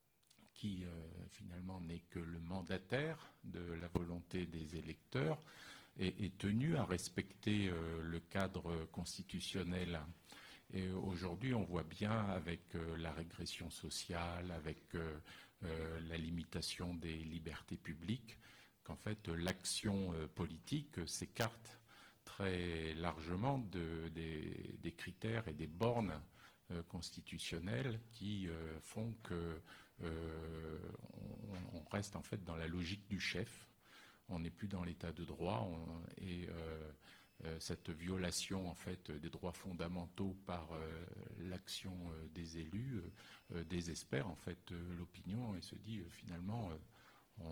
[SPEAKER 11] qui euh, finalement n'est que le mandataire de la volonté des électeurs, est, est tenu à respecter euh, le cadre constitutionnel. Et aujourd'hui, on voit bien avec euh, la régression sociale, avec euh, euh, la limitation des libertés publiques, qu'en fait l'action euh, politique s'écarte très largement de, des, des critères et des bornes euh, constitutionnelles qui euh, font que euh, on, on reste en fait dans la logique du chef. On n'est plus dans l'état de droit on, et euh, euh, cette violation en fait des droits fondamentaux par euh, l'action euh, des élus euh, désespère en fait euh, l'opinion et se dit euh, finalement euh, on,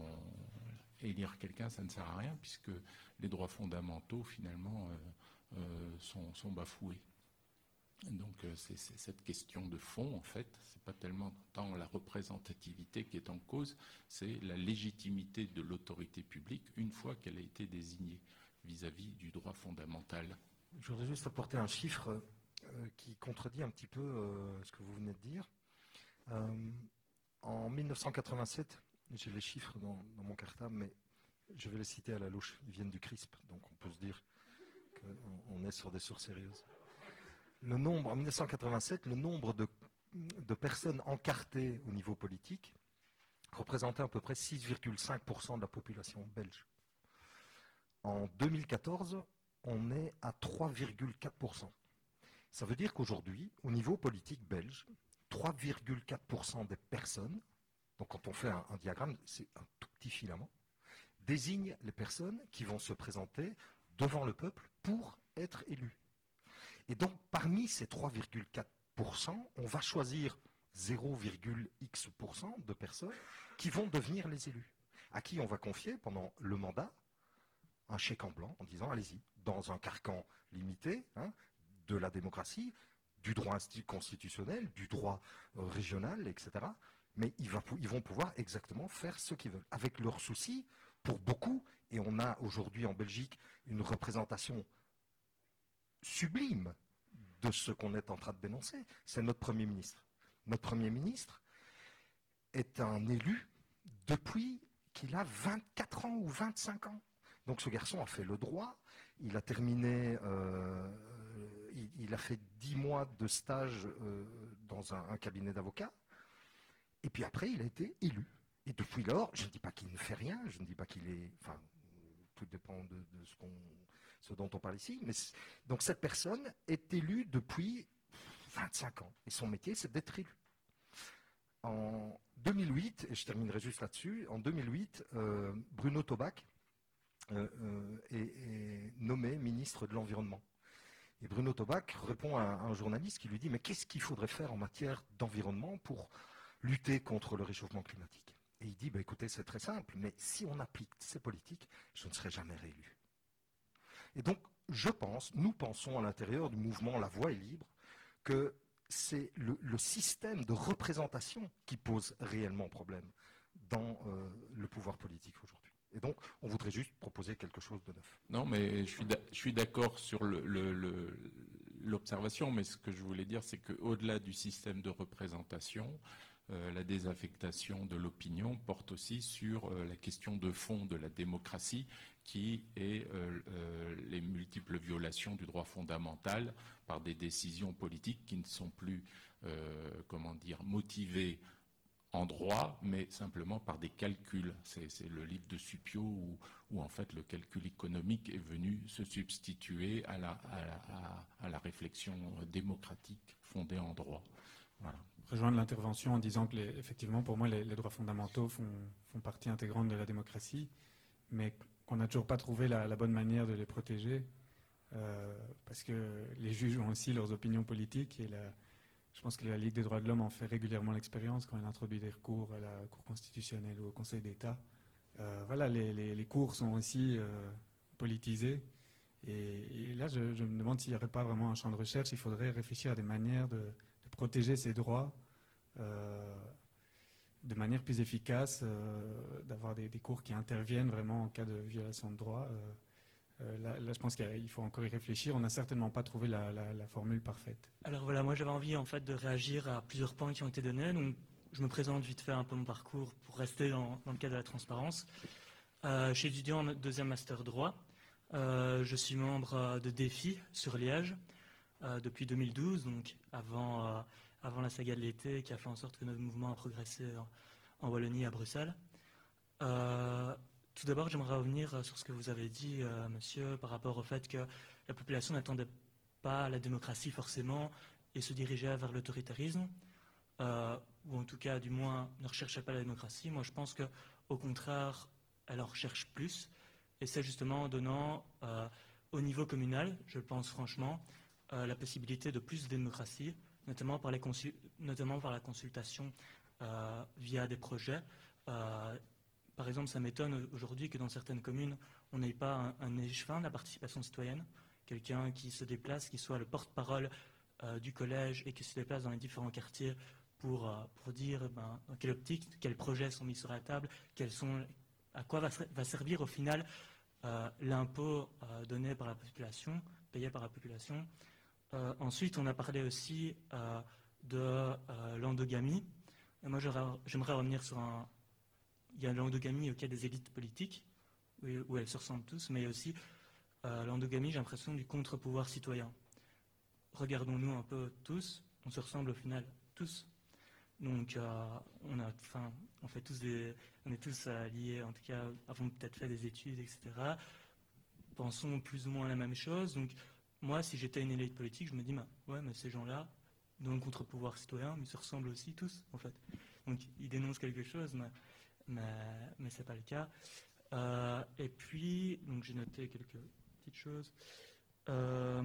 [SPEAKER 11] élire quelqu'un ça ne sert à rien puisque les droits fondamentaux finalement euh, euh, sont, sont bafoués. Donc euh, c'est, c'est cette question de fond en fait, c'est pas tellement tant la représentativité qui est en cause, c'est la légitimité de l'autorité publique une fois qu'elle a été désignée vis-à-vis du droit fondamental.
[SPEAKER 6] Je voudrais juste apporter un chiffre euh, qui contredit un petit peu euh, ce que vous venez de dire. Euh, en mille neuf cent quatre-vingt-sept, j'ai les chiffres dans, dans mon cartable, mais je vais les citer à la louche, ils viennent du CRISP, donc on peut se dire qu'on est sur des sources sérieuses. Le nombre, en mille neuf cent quatre-vingt-sept, le nombre de, de personnes encartées au niveau politique représentait à peu près six virgule cinq pour cent de la population belge. En deux mille quatorze, on est à trois virgule quatre pour cent. Ça veut dire qu'aujourd'hui, au niveau politique belge, trois virgule quatre pour cent des personnes, donc quand on fait un, un diagramme, c'est un tout petit filament, désignent les personnes qui vont se présenter devant le peuple pour être élus. Et donc, parmi ces trois virgule quatre pour cent, on va choisir zéro virgule x pour cent de personnes qui vont devenir les élus, à qui on va confier pendant le mandat un chèque en blanc en disant allez-y, dans un carcan limité hein, de la démocratie, du droit constitutionnel, du droit euh, régional, et cetera. Mais ils, va, ils vont pouvoir exactement faire ce qu'ils veulent, avec leurs soucis pour beaucoup. Et on a aujourd'hui en Belgique une représentation sublime de ce qu'on est en train de dénoncer. C'est notre Premier ministre. Notre Premier ministre est un élu depuis qu'il a vingt-quatre ans ou vingt-cinq ans. Donc ce garçon a fait le droit, il a terminé, euh, il, il a fait dix mois de stage euh, dans un, un cabinet d'avocats, et puis après il a été élu. Et depuis lors, je ne dis pas qu'il ne fait rien, je ne dis pas qu'il est... Enfin, tout dépend de, de ce, qu'on, ce dont on parle ici. Mais donc cette personne est élue depuis vingt-cinq ans. Et son métier, c'est d'être élu. En deux mille huit, et je terminerai juste là-dessus, en deux mille huit, euh, Bruno Tobak euh, euh, est, est nommé ministre de l'Environnement. Et Bruno Tobak répond à un, à un journaliste qui lui dit « Mais qu'est-ce qu'il faudrait faire en matière d'environnement pour lutter contre le réchauffement climatique ?» Et il dit bah, « Écoutez, c'est très simple, mais si on applique ces politiques, je ne serai jamais réélu. » Et donc, je pense, nous pensons à l'intérieur du mouvement La Voix est libre, que c'est le, le système de représentation qui pose réellement problème dans euh, le pouvoir politique aujourd'hui. Et donc, on voudrait juste proposer quelque chose de neuf.
[SPEAKER 11] Non, mais je suis d'accord sur le, le, le, l'observation, mais ce que je voulais dire, c'est qu'au-delà du système de représentation, euh, la désaffectation de l'opinion porte aussi sur euh, la question de fond de la démocratie, qui est euh, euh, les multiples violations du droit fondamental par des décisions politiques qui ne sont plus, euh, comment dire, motivées en droit, mais simplement par des calculs. C'est, c'est le livre de Suppiot où, où, en fait, le calcul économique est venu se substituer à la, à la, à, à la réflexion démocratique fondée en droit. Voilà.
[SPEAKER 10] Rejoindre l'intervention en disant que, les, effectivement, pour moi, les, les droits fondamentaux font, font partie intégrante de la démocratie, mais qu'on n'a toujours pas trouvé la, la bonne manière de les protéger, euh, parce que les juges ont aussi leurs opinions politiques, et la, je pense que la Ligue des droits de l'homme en fait régulièrement l'expérience quand elle introduit des recours à la Cour constitutionnelle ou au Conseil d'État. Euh, voilà, les, les, les cours sont aussi euh, politisés, et, et là, je, je me demande s'il n'y aurait pas vraiment un champ de recherche. Il faudrait réfléchir à des manières de, de protéger ces droits euh, de manière plus efficace, euh, d'avoir des, des cours qui interviennent vraiment en cas de violation de droit. Euh, euh, là, là, je pense qu'il faut encore y réfléchir. On n'a certainement pas trouvé la, la, la formule parfaite.
[SPEAKER 12] Alors voilà, moi j'avais envie en fait de réagir à plusieurs points qui ont été donnés. Donc, je me présente vite fait un peu mon parcours pour rester dans, dans le cadre de la transparence. Euh, je suis étudiant en deuxième master droit. Euh, je suis membre de Défi sur Liège euh, depuis deux mille douze, donc avant, euh, avant la saga de l'été qui a fait en sorte que notre mouvement a progressé en, en Wallonie et à Bruxelles. Euh, tout d'abord, j'aimerais revenir sur ce que vous avez dit, euh, monsieur, par rapport au fait que la population n'attendait pas la démocratie forcément et se dirigeait vers l'autoritarisme, euh, ou en tout cas, du moins, ne recherchait pas la démocratie. Moi, je pense qu'au contraire, elle en recherche plus. Et c'est justement en donnant euh, au niveau communal, je pense franchement, euh, la possibilité de plus de démocratie, notamment par, les consul- notamment par la consultation euh, via des projets. Euh, par exemple, ça m'étonne aujourd'hui que dans certaines communes, on n'ait pas un, un échevin de la participation citoyenne, quelqu'un qui se déplace, qui soit le porte-parole euh, du collège et qui se déplace dans les différents quartiers pour, euh, pour dire ben, dans quelle optique, quels projets sont mis sur la table, quels sont... à quoi va, va servir au final euh, l'impôt euh, donné par la population, payé par la population. Euh, ensuite, on a parlé aussi euh, de euh, l'endogamie. Et moi, j'aimerais revenir sur un... Il y a l'endogamie auquel des élites politiques, où, où elles se ressemblent tous, mais il y a aussi euh, l'endogamie, j'ai l'impression, du contre-pouvoir citoyen. Regardons-nous un peu tous, on se ressemble au final tous. Donc, euh, on, a, enfin, on, fait tous des, on est tous euh, liés, en tout cas, avons peut-être fait des études, et cetera. Pensons plus ou moins à la même chose. Donc, moi, si j'étais une élite politique, je me dis, bah, ouais, mais ces gens-là, dans le contre-pouvoir citoyen, mais ils se ressemblent aussi tous, en fait. Donc, ils dénoncent quelque chose, mais, mais, mais ce n'est pas le cas. Euh, et puis, donc, j'ai noté quelques petites choses. Euh,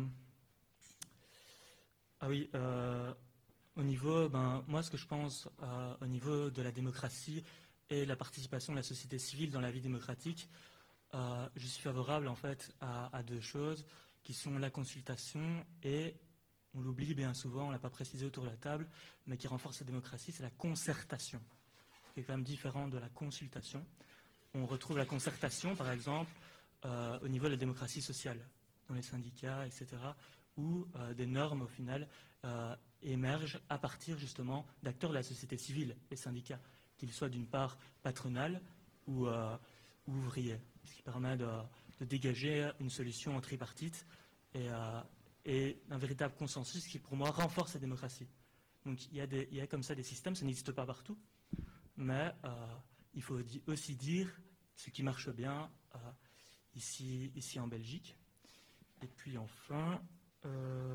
[SPEAKER 12] ah oui, euh, Au niveau, ben, moi, ce que je pense euh, au niveau de la démocratie et la participation de la société civile dans la vie démocratique, euh, je suis favorable en fait à, à deux choses qui sont la consultation et, on l'oublie bien souvent, on ne l'a pas précisé autour de la table, mais qui renforce la démocratie, c'est la concertation, ce qui est quand même différent de la consultation. On retrouve la concertation, par exemple, euh, au niveau de la démocratie sociale, dans les syndicats, et cetera, où euh, des normes, au final, euh, émergent à partir justement d'acteurs de la société civile, les syndicats, qu'ils soient d'une part patronales ou, euh, ou ouvriers, ce qui permet de, de dégager une solution en tripartite et, euh, et un véritable consensus qui, pour moi, renforce la démocratie. Donc il y a, des, il y a comme ça des systèmes, ça n'existe pas partout, mais euh, il faut aussi dire ce qui marche bien euh, ici, ici en Belgique. Et puis enfin... Euh,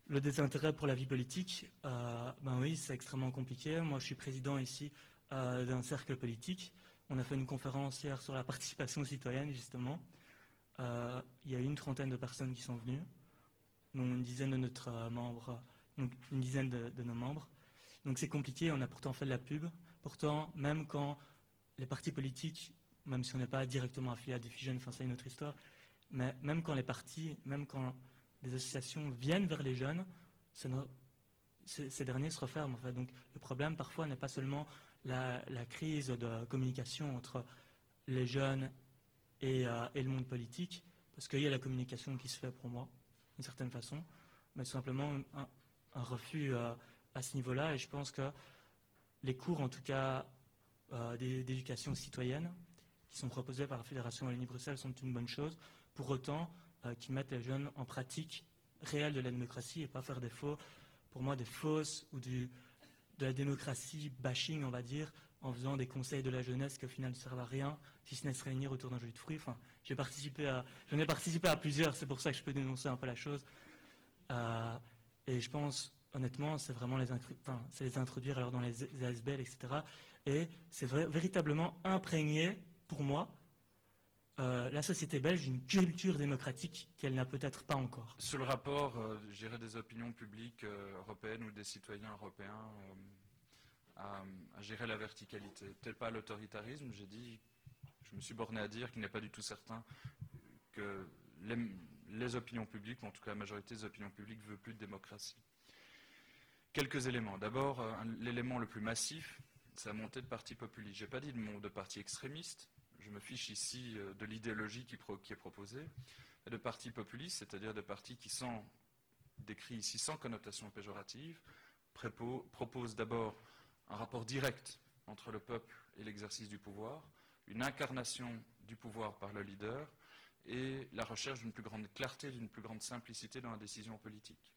[SPEAKER 12] Le désintérêt pour la vie politique, euh, ben oui, c'est extrêmement compliqué. Moi, je suis président ici euh, d'un cercle politique. On a fait une conférence hier sur la participation citoyenne, justement. Euh, il y a eu une trentaine de personnes qui sont venues, dont une dizaine de notre euh, membres, donc une dizaine de, de nos membres. Donc c'est compliqué. On a pourtant fait de la pub. Pourtant, même quand les partis politiques, même si on n'est pas directement affilié à Defi Jeunes, enfin c'est une autre histoire, mais même quand les partis, même quand les associations viennent vers les jeunes, no... ces, ces derniers se referment. En fait. Donc le problème parfois n'est pas seulement la, la crise de communication entre les jeunes et, euh, et le monde politique, parce qu'il y a la communication qui se fait pour moi, d'une certaine façon, mais tout simplement un, un refus euh, à ce niveau-là. Et je pense que les cours, en tout cas, euh, d'éducation citoyenne, qui sont proposés par la Fédération Wallonie-Bruxelles, sont une bonne chose. Pour autant, euh, qui mettent les jeunes en pratique réelle de la démocratie et pas faire des faux, pour moi, des fausses ou du, de la démocratie bashing, on va dire, en faisant des conseils de la jeunesse qui au final ne servent à rien, si ce n'est se réunir autour d'un jeu de fruits. Enfin, j'ai participé à, j'en ai participé à plusieurs, c'est pour ça que je peux dénoncer un peu la chose. Euh, et je pense, honnêtement, c'est vraiment les, enfin, c'est les introduire alors dans les A S B L, et cetera. Et c'est vrai, véritablement imprégné, pour moi, Euh, la société belge d'une culture démocratique qu'elle n'a peut-être pas encore.
[SPEAKER 8] Sur le rapport, euh, je dirais, des opinions publiques euh, européennes ou des citoyens européens euh, à, à gérer la verticalité. Peut-être pas l'autoritarisme, j'ai dit, je me suis borné à dire qu'il n'est pas du tout certain que les, les opinions publiques, ou en tout cas la majorité des opinions publiques, ne veut plus de démocratie. Quelques éléments. D'abord, euh, l'élément le plus massif, c'est la montée de partis populistes. Je n'ai pas dit de, de partis extrémistes. Je me fiche ici de l'idéologie qui, qui est proposée, et de partis populistes, c'est-à-dire de partis qui sont décrits ici sans connotation péjorative, proposent d'abord un rapport direct entre le peuple et l'exercice du pouvoir, une incarnation du pouvoir par le leader, et la recherche d'une plus grande clarté, d'une plus grande simplicité dans la décision politique.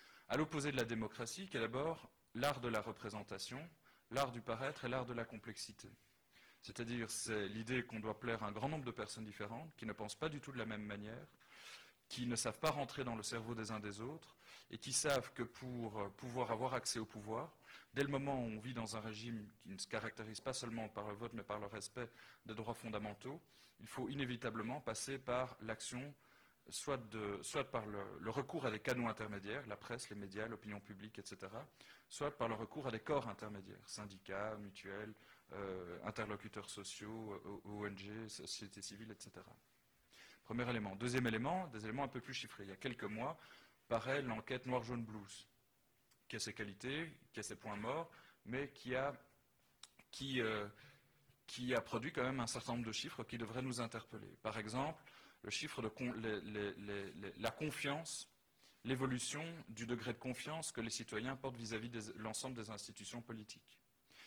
[SPEAKER 8] À l'opposé de la démocratie, qui est d'abord l'art de la représentation, l'art du paraître et l'art de la complexité. C'est-à-dire, c'est l'idée qu'on doit plaire à un grand nombre de personnes différentes, qui ne pensent pas du tout de la même manière, qui ne savent pas rentrer dans le cerveau des uns des autres, et qui savent que pour pouvoir avoir accès au pouvoir, dès le moment où on vit dans un régime qui ne se caractérise pas seulement par le vote, mais par le respect des droits fondamentaux, il faut inévitablement passer par l'action, soit, de, soit par le, le recours à des canaux intermédiaires, la presse, les médias, l'opinion publique, et cetera, soit par le recours à des corps intermédiaires, syndicats, mutuelles, Euh, interlocuteurs sociaux, O N G, société civile, et cetera. Premier élément. Deuxième élément, des éléments un peu plus chiffrés. Il y a quelques mois, paraît l'enquête Noir-Jaune-Blues, qui a ses qualités, qui a ses points morts, mais qui a, qui, euh, qui a produit quand même un certain nombre de chiffres qui devraient nous interpeller. Par exemple, le chiffre de con, les, les, les, les, la confiance, l'évolution du degré de confiance que les citoyens portent vis-à-vis de l'ensemble des institutions politiques,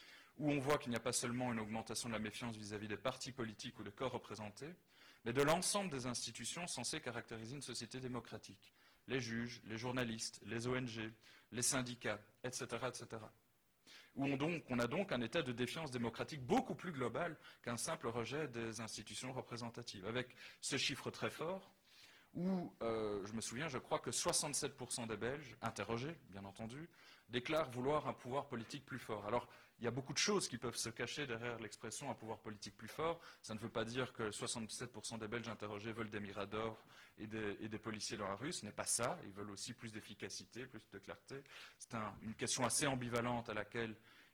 [SPEAKER 8] où on voit qu'il n'y a pas seulement une augmentation de la méfiance vis-à-vis des partis politiques ou des corps représentés, mais de l'ensemble des institutions censées caractériser une société démocratique. Les juges, les journalistes, les O N G, les syndicats, et cetera, et cetera. Où on, donc, on a donc un état de défiance démocratique beaucoup plus global qu'un simple rejet des institutions représentatives, avec ce chiffre très fort, où, euh, je me souviens, je crois que soixante-sept pour cent des Belges, interrogés, bien entendu, déclarent vouloir un pouvoir politique plus fort. Alors, il y a beaucoup de choses qui peuvent se cacher derrière l'expression un pouvoir politique plus fort. Ça ne veut pas dire que soixante-sept pour cent des Belges interrogés veulent des miradors et des, et des policiers dans la rue. Ce n'est pas ça. Ils veulent aussi plus d'efficacité, plus de clarté. C'est un, une question assez ambivalente à laquelle,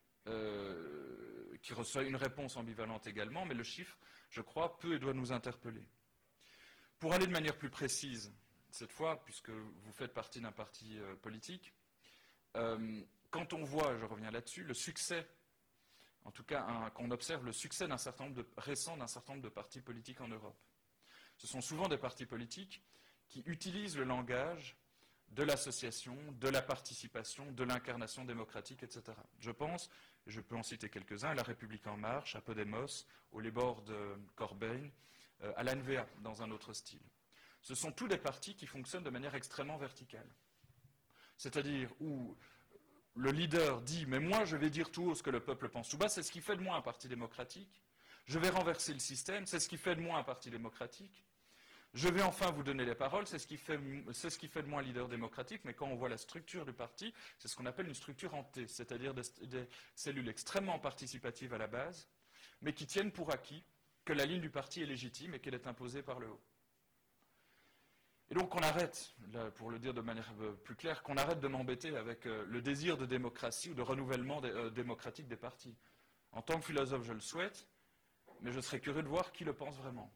[SPEAKER 8] euh, qui reçoit une réponse ambivalente également, mais le chiffre, je crois, peut et doit nous interpeller. Pour aller de manière plus précise, cette fois, puisque vous faites partie d'un parti euh, politique, euh, quand on voit, je reviens là-dessus, le succès, en tout cas un, qu'on observe le succès d'un certain nombre de, récent d'un certain nombre de partis politiques en Europe, ce sont souvent des partis politiques qui utilisent le langage de l'association, de la participation, de l'incarnation démocratique, et cetera. Je pense, je peux en citer quelques-uns, à La République En Marche, à Podemos, au Labour de Corbeil, euh, à l'A N V A, dans un autre style. Ce sont tous des partis qui fonctionnent de manière extrêmement verticale. C'est-à-dire où le leader dit « mais moi je vais dire tout haut ce que le peuple pense tout bas, c'est ce qui fait de moi un parti démocratique, je vais renverser le système, c'est ce qui fait de moi un parti démocratique ». Je vais enfin vous donner les paroles, c'est ce qui fait, c'est ce qui fait de moi un leader démocratique, mais quand on voit la structure du parti, c'est ce qu'on appelle une structure en T, c'est-à-dire des, des cellules extrêmement participatives à la base, mais qui tiennent pour acquis que la ligne du parti est légitime et qu'elle est imposée par le haut. Et donc qu'on arrête, là, pour le dire de manière plus claire, qu'on arrête de m'embêter avec euh, le désir de démocratie ou de renouvellement des, euh, démocratique des partis. En tant que philosophe, je le souhaite, mais je serais curieux de voir qui le pense vraiment.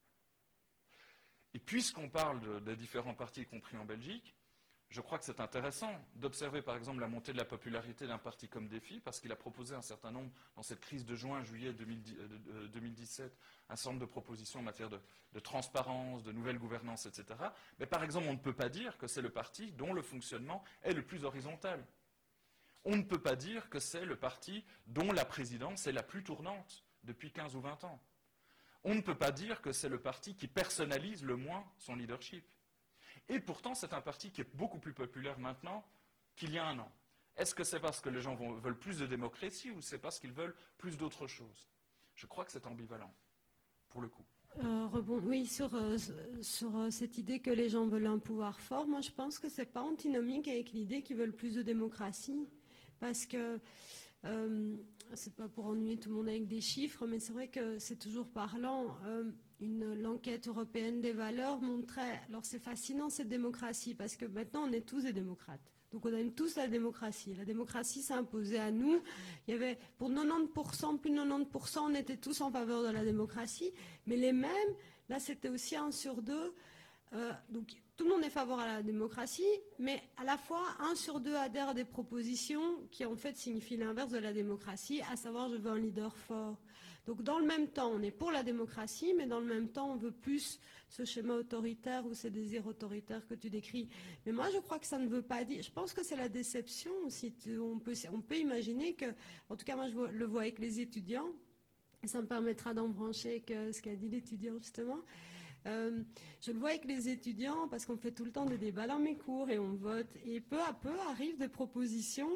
[SPEAKER 8] Et puisqu'on parle de, des différents partis, y compris en Belgique, je crois que c'est intéressant d'observer par exemple la montée de la popularité d'un parti comme Défi, parce qu'il a proposé un certain nombre, dans cette crise de juin-juillet deux mille dix-sept, un certain nombre de propositions en matière de, de transparence, de nouvelle gouvernance, et cetera. Mais par exemple, on ne peut pas dire que c'est le parti dont le fonctionnement est le plus horizontal. On ne peut pas dire que c'est le parti dont la présidence est la plus tournante depuis quinze ou vingt ans. On ne peut pas dire que c'est le parti qui personnalise le moins son leadership. Et pourtant, c'est un parti qui est beaucoup plus populaire maintenant qu'il y a un an. Est-ce que c'est parce que les gens vont, veulent plus de démocratie ou c'est parce qu'ils veulent plus d'autre chose? Je crois que c'est ambivalent, pour le coup.
[SPEAKER 7] Euh, rebond, oui, sur, euh, sur euh, cette idée que les gens veulent un pouvoir fort, moi je pense que ce n'est pas antinomique avec l'idée qu'ils veulent plus de démocratie. Parce que... Euh, c'est pas pour ennuyer tout le monde avec des chiffres, mais c'est vrai que c'est toujours parlant. Euh, une, l'enquête européenne des valeurs montrait... Alors c'est fascinant cette démocratie, parce que maintenant on est tous des démocrates. Donc on aime tous la démocratie. La démocratie s'est imposée à nous. Il y avait pour quatre-vingt-dix pour cent, plus de quatre-vingt-dix pour cent, on était tous en faveur de la démocratie. Mais les mêmes, là c'était aussi un sur deux. Euh, donc tout le monde est favorable à la démocratie, mais à la fois un sur deux adhère à des propositions qui en fait signifient l'inverse de la démocratie, à savoir je veux un leader fort. Donc dans le même temps, on est pour la démocratie, mais dans le même temps, on veut plus ce schéma autoritaire ou ces désirs autoritaires que tu décris. Mais moi, je crois que ça ne veut pas dire... Je pense que c'est la déception. Si tu, on, peut, on peut imaginer que... En tout cas, moi, je vois, le vois avec les étudiants. Et ça me permettra d'embrancher avec ce qu'a dit l'étudiant, justement. Euh, je le vois avec les étudiants parce qu'on fait tout le temps des débats dans mes cours et on vote. Et peu à peu arrivent des propositions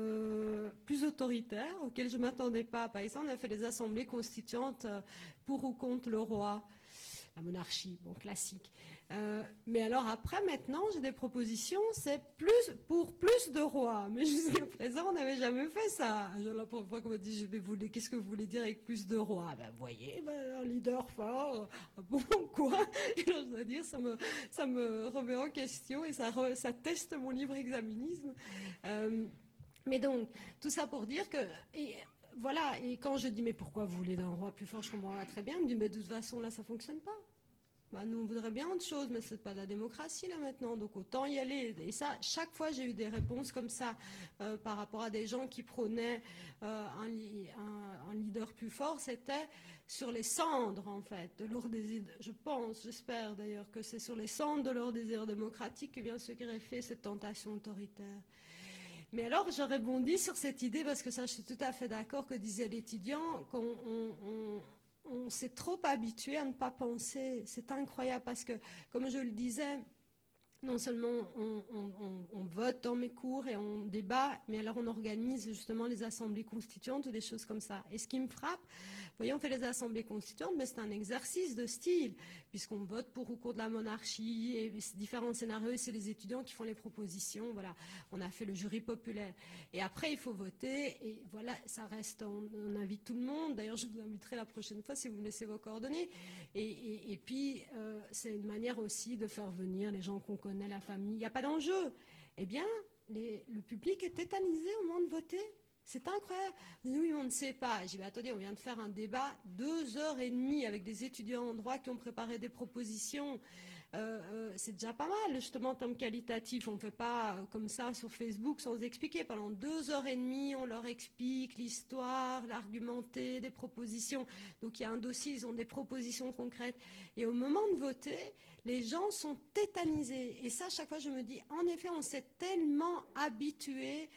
[SPEAKER 7] euh, plus autoritaires auxquelles je ne m'attendais pas. Par exemple, on a fait des assemblées constituantes pour ou contre le roi, la monarchie, bon, classique. Euh, mais alors après, maintenant, j'ai des propositions, c'est plus pour plus de rois. Mais jusqu'à présent, on n'avait jamais fait ça. La première fois qu'on m'a dit, je vais vous, qu'est-ce que vous voulez dire avec plus de rois? Ben, vous voyez, ben, un leader fort, bon quoi? Et là, je dois dire, ça me, ça me remet en question et ça, re, ça teste mon libre examinisme. Euh, mais donc, tout ça pour dire que... Et, voilà, et quand je dis, mais pourquoi vous voulez d'un roi plus fort, je comprends pas très bien, il me dit, mais de toute façon, là, ça fonctionne pas. Bah, nous, on voudrait bien autre chose, mais c'est pas de la démocratie, là, maintenant, donc autant y aller. Et ça, chaque fois, j'ai eu des réponses comme ça, euh, par rapport à des gens qui prônaient euh, un, un, un leader plus fort, c'était sur les cendres, en fait, de leur désir, je pense, j'espère d'ailleurs, que c'est sur les cendres de leur désir démocratique que vient se greffer cette tentation autoritaire. Mais alors, je rebondis sur cette idée, parce que ça, je suis tout à fait d'accord que disait l'étudiant, qu'on on, on, on s'est trop habitué à ne pas penser. C'est incroyable, parce que, comme je le disais, non seulement on, on, on, on vote dans mes cours et on débat, mais alors on organise justement les assemblées constituantes ou des choses comme ça. Et ce qui me frappe, vous voyez, on fait les assemblées constituantes, mais c'est un exercice de style, puisqu'on vote pour ou contre la monarchie, et différents scénarios, et c'est les étudiants qui font les propositions. Voilà, on a fait le jury populaire. Et après, il faut voter, et voilà, ça reste, on, on invite tout le monde. D'ailleurs, je vous inviterai la prochaine fois si vous me laissez vos coordonnées. Et, et, et puis, euh, c'est une manière aussi de faire venir les gens qu'on connaît, la famille. Il n'y a pas d'enjeu. Eh bien, les, le public est tétanisé au moment de voter. C'est incroyable. Oui, on ne sait pas. J'ai dit, bah, attendez, on vient de faire un débat deux heures et demie avec des étudiants en droit qui ont préparé des propositions. Euh, euh, c'est déjà pas mal, justement, en termes qualitatifs. On ne fait pas euh, comme ça sur Facebook sans expliquer. Pendant deux heures et demie, on leur explique l'histoire, l'argumenté, des propositions. Donc, il y a un dossier, ils ont des propositions concrètes. Et au moment de voter, les gens sont tétanisés. Et ça, à chaque fois, je me dis, en effet, on s'est tellement habitué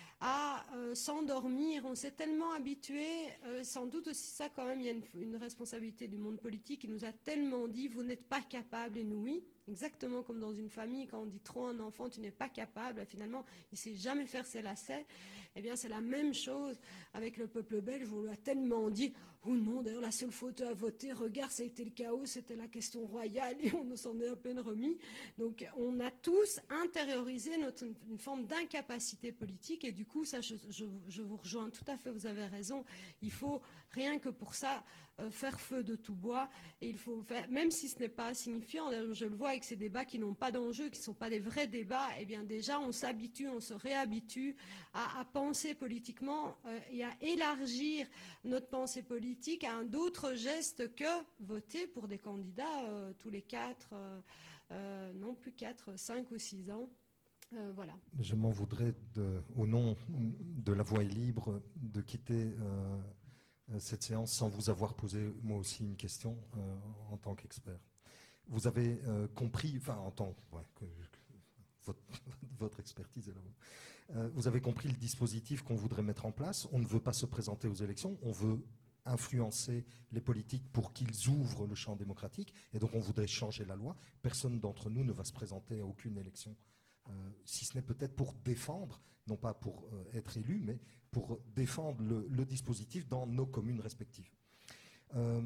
[SPEAKER 7] à euh, s'endormir, on s'est tellement habitué, euh, sans doute aussi ça quand même, il y a une, une responsabilité du monde politique qui nous a tellement dit, vous n'êtes pas capable, et nous oui, exactement comme dans une famille, quand on dit trop à un enfant, tu n'es pas capable, finalement, il ne sait jamais faire ses lacets, eh bien c'est la même chose avec le peuple belge, on lui a tellement dit, oh non, d'ailleurs la seule faute à voter, regarde, ça a été le chaos, c'était la question royale et on s'en est à peine remis. Donc on a tous intériorisé notre, une forme d'incapacité politique et du coup, ça, je, je, je vous rejoins tout à fait, vous avez raison, il faut rien que pour ça euh, faire feu de tout bois et il faut faire, même si ce n'est pas signifiant, je le vois avec ces débats qui n'ont pas d'enjeu, qui ne sont pas des vrais débats, eh bien déjà on s'habitue, on se réhabitue à, à penser politiquement euh, et à élargir notre pensée politique à un d'autres gestes que voter pour des candidats euh, tous les quatre, euh, euh, non plus quatre, cinq ou six ans. Euh, voilà.
[SPEAKER 6] Je m'en voudrais, de, au nom de La Voix est libre, de quitter euh, cette séance sans vous avoir posé moi aussi une question euh, en tant qu'expert. Vous avez euh, compris, enfin en tant ouais, que, que, votre, votre expertise est là. Euh, vous avez compris le dispositif qu'on voudrait mettre en place. On ne veut pas se présenter aux élections, on veut influencer les politiques pour qu'ils ouvrent le champ démocratique. Et donc on voudrait changer la loi. Personne d'entre nous ne va se présenter à aucune élection, euh, si ce n'est peut-être pour défendre, non pas pour euh, être élu, mais pour défendre le, le dispositif dans nos communes respectives. Euh,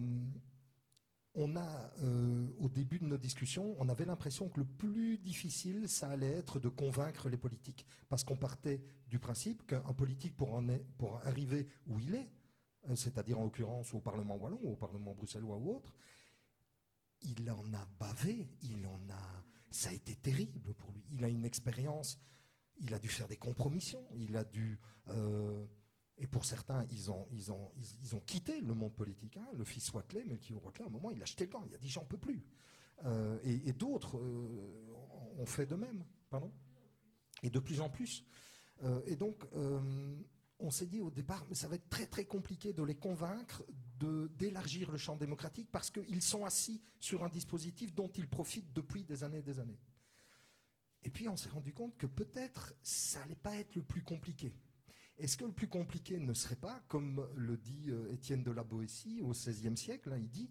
[SPEAKER 6] On a, euh, au début de nos discussions, on avait l'impression que le plus difficile, ça allait être de convaincre les politiques. Parce qu'on partait du principe qu'un politique, pour, en est, pour arriver où il est, euh, c'est-à-dire en l'occurrence au Parlement wallon ou au Parlement bruxellois ou autre, il en a bavé, il en a, ça a été terrible pour lui. Il a une expérience, il a dû faire des compromissions, il a dû... Euh, Et pour certains, ils ont, ils ont, ils, ils ont quitté le monde politique. Hein. Le fils Watley, Melchior Watley, à un moment, il a jeté le camp. Il a dit, j'en peux plus. Euh, et et d'autres euh, ont fait de même. Pardon ? Et de plus en plus. Euh, et donc, euh, on s'est dit au départ, mais ça va être très, très compliqué de les convaincre de, d'élargir le champ démocratique parce qu'ils sont assis sur un dispositif dont ils profitent depuis des années et des années. Et puis, on s'est rendu compte que peut-être, ça n'allait pas être le plus compliqué. Est-ce que le plus compliqué ne serait pas, comme le dit euh, Étienne de la Boétie au seizième siècle, hein, il dit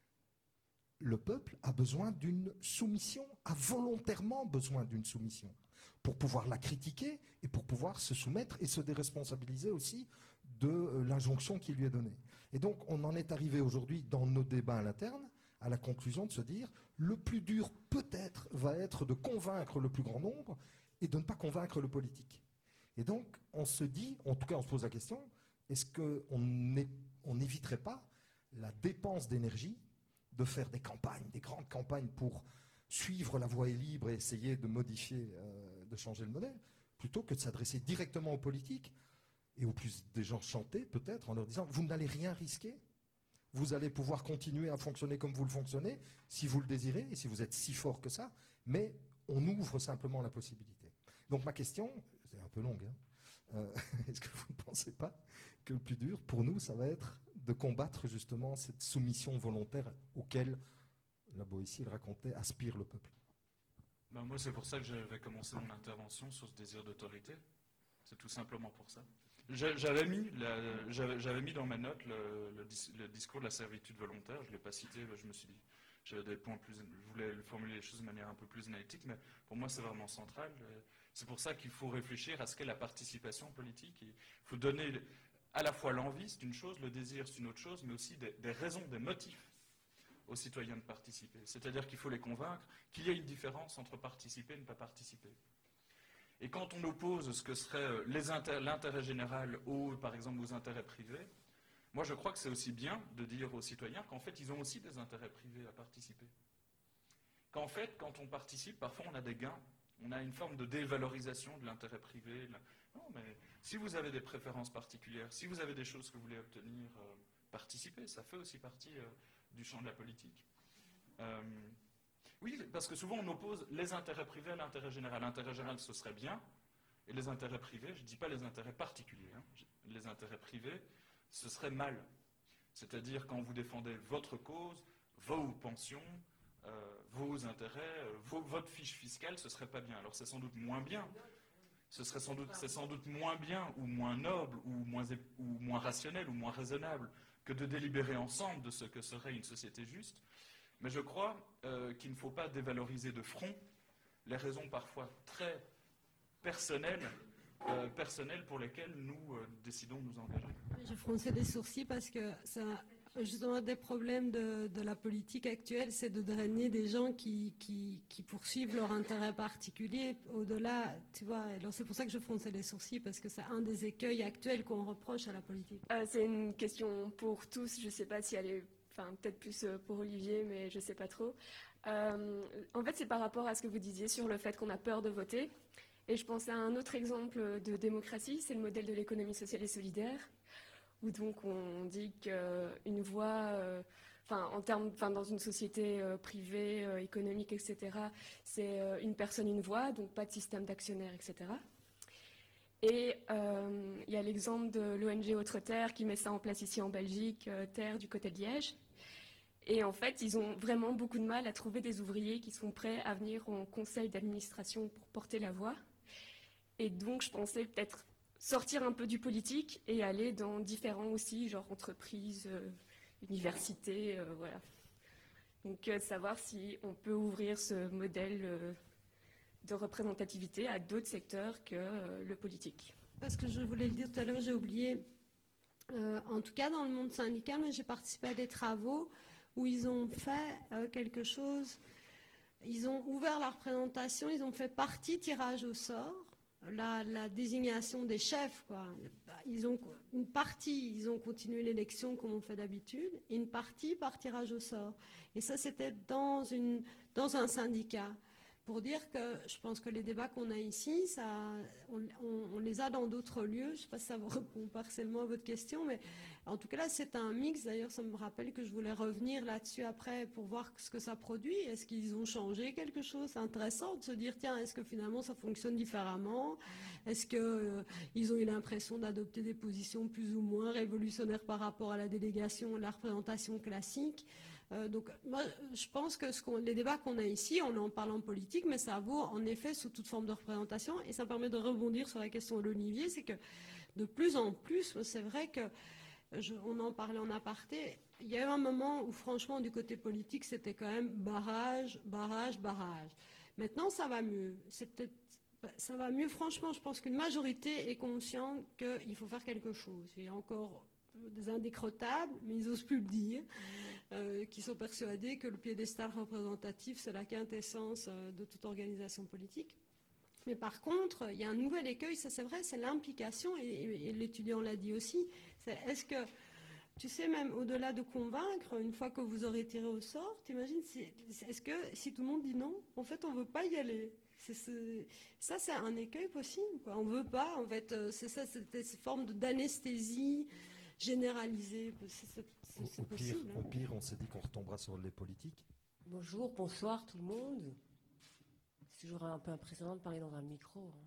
[SPEAKER 6] « Le peuple a besoin d'une soumission, a volontairement besoin d'une soumission, pour pouvoir la critiquer et pour pouvoir se soumettre et se déresponsabiliser aussi de euh, l'injonction qui lui est donnée. » Et donc, on en est arrivé aujourd'hui, dans nos débats à l'interne, à la conclusion de se dire « Le plus dur, peut-être, va être de convaincre le plus grand nombre et de ne pas convaincre le politique. » Et donc, on se dit, en tout cas, on se pose la question, est-ce qu'on n'éviterait pas la dépense d'énergie de faire des campagnes, des grandes campagnes pour suivre La Voix est libre et essayer de modifier, euh, de changer le modèle, plutôt que de s'adresser directement aux politiques et aux plus des gens chanter, peut-être, en leur disant, vous n'allez rien risquer, vous allez pouvoir continuer à fonctionner comme vous le fonctionnez, si vous le désirez, et si vous êtes si fort que ça, mais on ouvre simplement la possibilité. Donc ma question... C'est un peu longue. Hein. Euh, est-ce que vous ne pensez pas que le plus dur, pour nous, ça va être de combattre justement cette soumission volontaire auquel, la Boétie le racontait, aspire le peuple?
[SPEAKER 8] Ben moi, c'est pour ça que j'avais commencé mon intervention sur ce désir d'autorité. C'est tout simplement pour ça. J'avais mis, la, j'avais, j'avais mis dans ma note le, le, le discours de la servitude volontaire. Je ne l'ai pas cité, je me suis dit, j'avais des points plus, je voulais formuler les choses de manière un peu plus analytique, mais pour moi, c'est vraiment central. C'est pour ça qu'il faut réfléchir à ce qu'est la participation politique. Il faut donner à la fois l'envie, c'est une chose, le désir, c'est une autre chose, mais aussi des, des raisons, des motifs aux citoyens de participer. C'est-à-dire qu'il faut les convaincre qu'il y a une différence entre participer et ne pas participer. Et quand on oppose ce que serait l'intérêt général aux, par exemple, aux intérêts privés, moi je crois que c'est aussi bien de dire aux citoyens qu'en fait ils ont aussi des intérêts privés à participer. Qu'en fait, quand on participe, parfois on a des gains. On a une forme de dévalorisation de l'intérêt privé. Non, mais si vous avez des préférences particulières, si vous avez des choses que vous voulez obtenir, euh, participez. Ça fait aussi partie euh, du champ de la politique. Euh, oui, parce que souvent on oppose les intérêts privés à l'intérêt général. L'intérêt général, ce serait bien. Et les intérêts privés, je ne dis pas les intérêts particuliers, hein, les intérêts privés, ce serait mal. C'est-à-dire quand vous défendez votre cause, vos pensions, Euh, vos intérêts, euh, vos, votre fiche fiscale, ce serait pas bien. Alors c'est sans doute moins bien. Ce serait sans doute, c'est sans doute moins bien ou moins noble ou moins, ou moins rationnel ou moins raisonnable que de délibérer ensemble de ce que serait une société juste. Mais je crois euh, qu'il ne faut pas dévaloriser de front les raisons parfois très personnelles, euh, personnelles pour lesquelles nous euh, décidons de nous engager.
[SPEAKER 7] Je fronçais des sourcils parce que ça... justement, des problèmes de, de la politique actuelle, c'est de drainer des gens qui, qui, qui poursuivent leur intérêt particulier. Au-delà, tu vois, alors c'est pour ça que je fronçais les sourcils, parce que c'est un des écueils actuels qu'on reproche à la politique.
[SPEAKER 13] Euh, c'est une question pour tous. Je ne sais pas si elle est, enfin, peut-être plus pour Olivier, mais je ne sais pas trop. Euh, en fait, c'est par rapport à ce que vous disiez sur le fait qu'on a peur de voter. Et je pense à un autre exemple de démocratie, c'est le modèle de l'économie sociale et solidaire, où donc on dit qu'une voix, euh, enfin en termes, enfin dans une société euh, privée, euh, économique, et cetera, c'est euh, une personne, une voix, donc pas de système d'actionnaire, et cetera. Et euh, il y a l'exemple de l'O N G Autre Terre qui met ça en place ici en Belgique, euh, Terre du côté de Liège. Et en fait, ils ont vraiment beaucoup de mal à trouver des ouvriers qui sont prêts à venir en conseil d'administration pour porter la voix. Et donc, je pensais peut-être sortir un peu du politique et aller dans différents aussi, genre entreprises, euh, universités, euh, voilà. Donc, euh, savoir si on peut ouvrir ce modèle euh, de représentativité à d'autres secteurs que euh, le politique.
[SPEAKER 7] Parce que je voulais le dire tout à l'heure, j'ai oublié. Euh, en tout cas, dans le monde syndical, j'ai participé à des travaux où ils ont fait euh, quelque chose. Ils ont ouvert la représentation, ils ont fait partie tirage au sort. La, la désignation des chefs, quoi. Ils ont une partie, ils ont continué l'élection comme on fait d'habitude, et une partie par tirage au sort. Et ça, c'était dans, une, dans un syndicat. Pour dire que je pense que les débats qu'on a ici, ça, on, on, on les a dans d'autres lieux. Je ne sais pas si ça répond partiellement à votre question, mais en tout cas là, c'est un mix. D'ailleurs, ça me rappelle que je voulais revenir là-dessus après pour voir ce que ça produit. Est-ce qu'ils ont changé quelque chose? C'est intéressant de se dire, tiens, est-ce que finalement ça fonctionne différemment? Est-ce qu'ils euh, ont eu l'impression d'adopter des positions plus ou moins révolutionnaires par rapport à la délégation, la représentation classique? Euh, donc, moi, je pense que ce qu'on, les débats qu'on a ici, on en parle en politique, mais ça vaut en effet sous toute forme de représentation. Et ça me permet de rebondir sur la question de l'Olivier, c'est que de plus en plus, c'est vrai que, je, on en parlait en aparté, il y a eu un moment où franchement, du côté politique, c'était quand même barrage, barrage, barrage. Maintenant, ça va mieux. C'est peut-être, ça va mieux. Franchement, je pense qu'une majorité est consciente qu'il faut faire quelque chose. Il y a encore des indécrottables, mais ils n'osent plus le dire, euh, qui sont persuadés que le piédestal représentatif, c'est la quintessence euh, de toute organisation politique. Mais par contre, il y a un nouvel écueil, ça c'est vrai, c'est l'implication, et, et, et l'étudiant l'a dit aussi. C'est, est-ce que, tu sais, même au-delà de convaincre, une fois que vous aurez tiré au sort, t'imagines, c'est, est-ce que si tout le monde dit non, en fait, on ne veut pas y aller? C'est, c'est, ça, c'est un écueil possible, quoi. On ne veut pas, en fait, c'est ça, c'est cette forme généralisée, généralisée, c'est, c'est, c'est, c'est
[SPEAKER 6] au, pire,
[SPEAKER 7] possible. Hein.
[SPEAKER 6] Au pire, on s'est dit qu'on retombera sur les politiques.
[SPEAKER 3] Bonjour, bonsoir tout le monde. C'est toujours un peu impressionnant de parler dans un micro hein.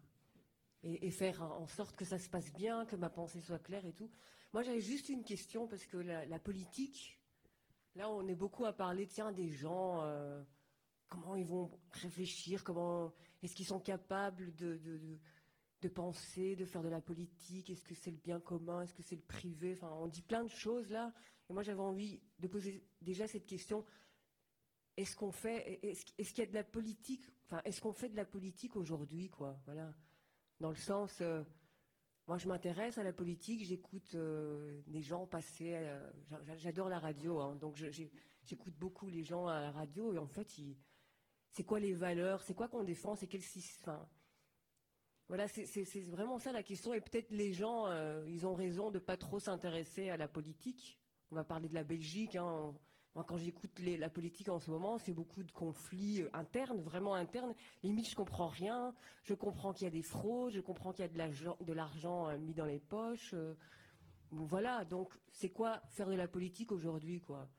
[SPEAKER 3] et, et faire en sorte que ça se passe bien, que ma pensée soit claire et tout. Moi, j'avais juste une question parce que la, la politique, là, on est beaucoup à parler, tiens, des gens, euh, comment ils vont réfléchir, comment est-ce qu'ils sont capables de, de, de de penser, de faire de la politique, est-ce que c'est le bien commun, est-ce que c'est le privé, enfin on dit plein de choses là, et moi j'avais envie de poser déjà cette question, est-ce qu'on fait, est-ce, est-ce qu'il y a de la politique, enfin est-ce qu'on fait de la politique aujourd'hui, quoi, voilà, dans le sens, euh, moi je m'intéresse à la politique, j'écoute euh, des gens passer, euh, j'adore la radio, hein, donc je, j'écoute beaucoup les gens à la radio, et en fait, ils, c'est quoi les valeurs, c'est quoi qu'on défend, c'est quel système, enfin, voilà, c'est, c'est, c'est vraiment ça la question. Et peut-être les gens, euh, ils ont raison de ne pas trop s'intéresser à la politique. On va parler de la Belgique. Hein. Moi, quand j'écoute les, la politique en ce moment, c'est beaucoup de conflits internes, vraiment internes. Limite, je comprends rien. Je comprends qu'il y a des fraudes. Je comprends qu'il y a de l'argent, de l'argent euh, mis dans les poches. Euh, voilà. Donc, c'est quoi faire de la politique aujourd'hui, quoi?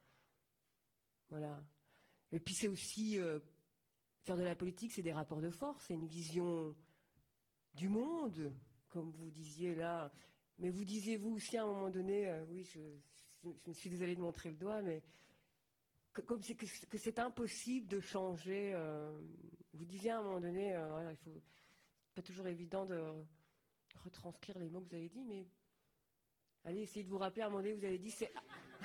[SPEAKER 3] Voilà. Et puis, c'est aussi euh, faire de la politique, c'est des rapports de force. C'est une vision du monde, comme vous disiez là. Mais vous disiez vous aussi à un moment donné, euh, oui, je, je, je me suis désolée de montrer le doigt, mais que, comme c'est, que, que c'est impossible de changer. Euh, vous disiez à un moment donné, euh, voilà, il faut pas toujours évident de retranscrire les mots que vous avez dit, mais allez, essayez de vous rappeler à un moment donné, vous avez dit c'est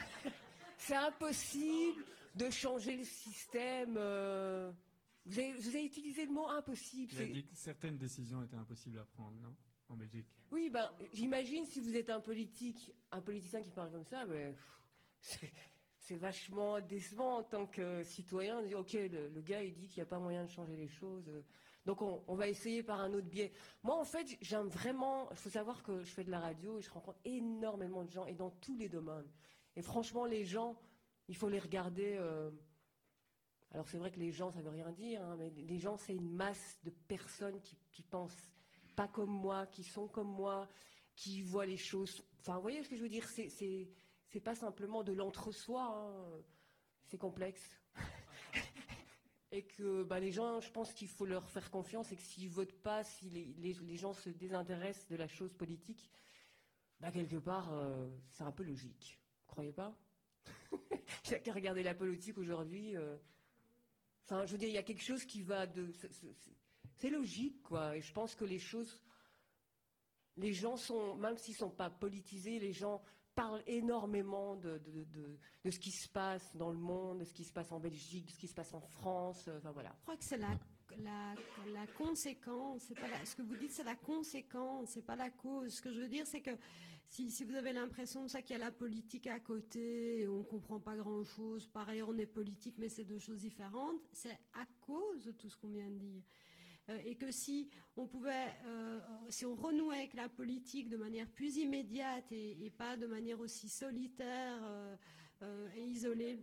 [SPEAKER 3] c'est impossible de changer le système. Euh, Vous avez, vous avez utilisé le mot impossible.
[SPEAKER 10] Il a dit que certaines décisions étaient impossibles à prendre, non? En Belgique.
[SPEAKER 3] Oui, ben, j'imagine si vous êtes un politique, un politicien qui parle comme ça, ben, c'est, c'est vachement décevant en tant que citoyen de dire ok, le, le gars il dit qu'il n'y a pas moyen de changer les choses, donc on, on va essayer par un autre biais. Moi en fait j'aime vraiment, il faut savoir que je fais de la radio et je rencontre énormément de gens et dans tous les domaines. Et franchement les gens, il faut les regarder. Euh, alors c'est vrai que les gens ça veut rien dire, hein, mais les gens c'est une masse de personnes qui, qui pensent pas comme moi, qui sont comme moi, qui voient les choses. Enfin vous voyez ce que je veux dire, c'est, c'est C'est pas simplement de l'entre-soi, hein. C'est complexe. Et que bah, les gens, je pense qu'il faut leur faire confiance et que s'ils votent pas, si les, les, les gens se désintéressent de la chose politique, bah, quelque part, euh, c'est un peu logique. Vous croyez pas? J'ai qu'à regarder la politique aujourd'hui. Euh... Enfin, je veux dire, il y a quelque chose qui va de... C'est, c'est, c'est logique, quoi. Et je pense que les choses... Les gens sont, même s'ils sont pas politisés, les gens... parle énormément de, de, de, de ce qui se passe dans le monde, de ce qui se passe en Belgique, de ce qui se passe en France, enfin voilà.
[SPEAKER 7] Je crois que c'est la, la, la conséquence, c'est pas la, ce que vous dites c'est la conséquence, c'est pas la cause. Ce que je veux dire c'est que si, si vous avez l'impression de ça qu'il y a la politique à côté, et on comprend pas grand-chose, par ailleurs on est politique mais c'est deux choses différentes, c'est à cause de tout ce qu'on vient de dire. Euh, et que si on pouvait, euh, si on renouait avec la politique de manière plus immédiate et, et pas de manière aussi solitaire euh, euh, et isolée.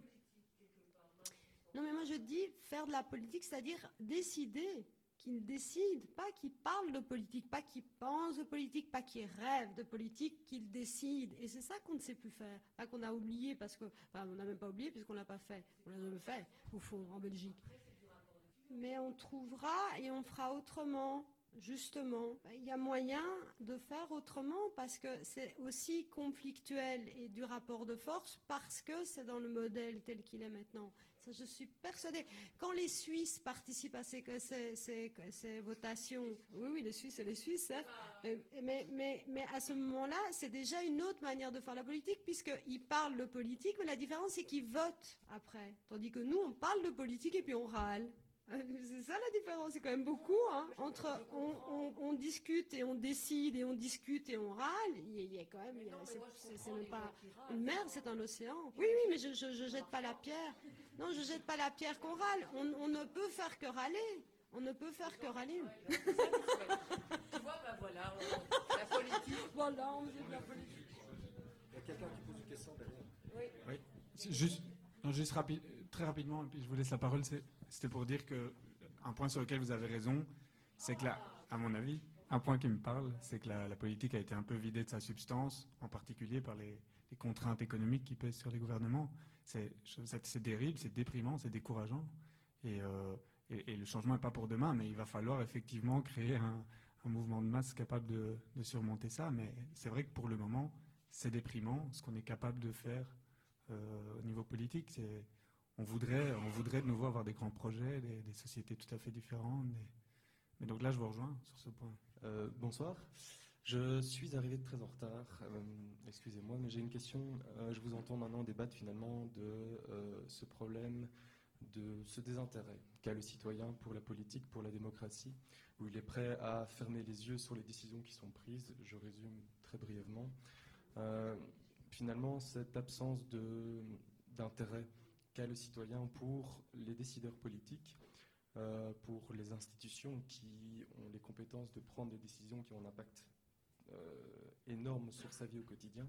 [SPEAKER 7] Non mais moi je dis faire de la politique, c'est-à-dire décider, qu'ils décident, pas qu'ils parlent de politique, pas qu'ils pensent de politique, pas qu'ils rêvent de politique, qu'ils décident. Et c'est ça qu'on ne sait plus faire, pas qu'on a oublié parce que, enfin on n'a même pas oublié puisqu'on l'a pas fait, on l'a jamais fait au fond en Belgique. Mais on trouvera et on fera autrement, justement. Il y a moyen de faire autrement parce que c'est aussi conflictuel et du rapport de force parce que c'est dans le modèle tel qu'il est maintenant. Ça, je suis persuadée. Quand les Suisses participent à ces, ces, ces, ces votations, oui, oui, les Suisses et les Suisses, hein, mais, mais, mais à ce moment-là, c'est déjà une autre manière de faire la politique puisqu'ils parlent de politique, mais la différence, c'est qu'ils votent après. Tandis que nous, on parle de politique et puis on râle. C'est ça la différence, c'est quand même beaucoup, hein. Entre on, on, on discute et on décide et on discute et on râle, il y a quand même, il y a, c'est, c'est, c'est même pas une mer, c'est un océan. Oui, oui, mais je, je, je jette pas la pierre. Non, je jette pas la pierre qu'on râle. On, on ne peut faire que râler. On ne peut faire que râler.
[SPEAKER 3] Tu vois, ben voilà, on, la politique.
[SPEAKER 7] Voilà, on fait de la politique.
[SPEAKER 6] Il y a quelqu'un qui pose une question derrière.
[SPEAKER 3] Oui.
[SPEAKER 10] Oui. C'est juste, non, juste rapi- très rapidement, et puis je vous laisse la parole. C'est, c'était pour dire que un point sur lequel vous avez raison, c'est que là, à mon avis, un point qui me parle, c'est que la, la politique a été un peu vidée de sa substance, en particulier par les, les contraintes économiques qui pèsent sur les gouvernements. C'est, c'est, c'est terrible, c'est déprimant, c'est décourageant. Et, euh, et, et le changement n'est pas pour demain, mais il va falloir effectivement créer un, un mouvement de masse capable de, de surmonter ça. Mais c'est vrai que pour le moment, c'est déprimant, ce qu'on est capable de faire euh, au niveau politique. C'est, on, voudrait, on voudrait de nouveau avoir des grands projets, des, des sociétés tout à fait différentes. Des... Mais donc là, je vous rejoins sur ce point.
[SPEAKER 14] Euh, bonsoir. Je suis arrivé très en retard, euh, excusez-moi, mais j'ai une question. Euh, je vous entends maintenant débattre finalement de euh, ce problème, de ce désintérêt qu'a le citoyen pour la politique, pour la démocratie, où il est prêt à fermer les yeux sur les décisions qui sont prises. Je résume très brièvement. Euh, finalement, cette absence de, d'intérêt qu'a le citoyen pour les décideurs politiques, euh, pour les institutions qui ont les compétences de prendre des décisions qui ont un impact Euh, énorme sur sa vie au quotidien.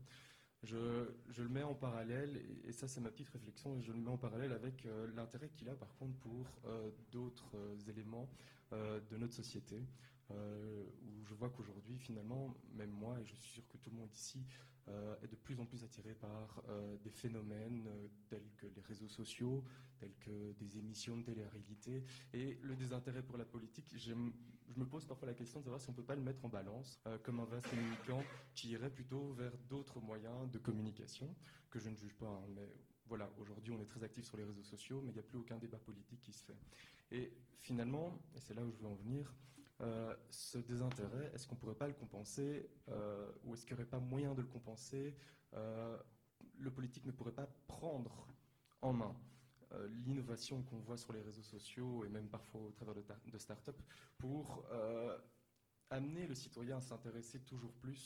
[SPEAKER 14] Je, je le mets en parallèle, et, et ça c'est ma petite réflexion, et je le mets en parallèle avec euh, l'intérêt qu'il a par contre pour euh, d'autres euh, éléments euh, de notre société, euh, où je vois qu'aujourd'hui finalement, même moi, et je suis sûr que tout le monde ici, euh, est de plus en plus attiré par euh, des phénomènes euh, tels que les réseaux sociaux, tels que des émissions de télé-réalité, et le désintérêt pour la politique. J'aime, je me pose parfois la question de savoir si on ne peut pas le mettre en balance, euh, comme un vase communicant qui irait plutôt vers d'autres moyens de communication, que je ne juge pas, hein, mais voilà, aujourd'hui on est très actif sur les réseaux sociaux, mais il n'y a plus aucun débat politique qui se fait. Et finalement, et c'est là où je veux en venir, euh, ce désintérêt, est-ce qu'on ne pourrait pas le compenser, euh, ou est-ce qu'il n'y aurait pas moyen de le compenser? euh, Le politique ne pourrait pas prendre en main euh, l'innovation qu'on voit sur les réseaux sociaux, et même parfois au travers de, ta- de start-up, pour euh, amener le citoyen à s'intéresser toujours plus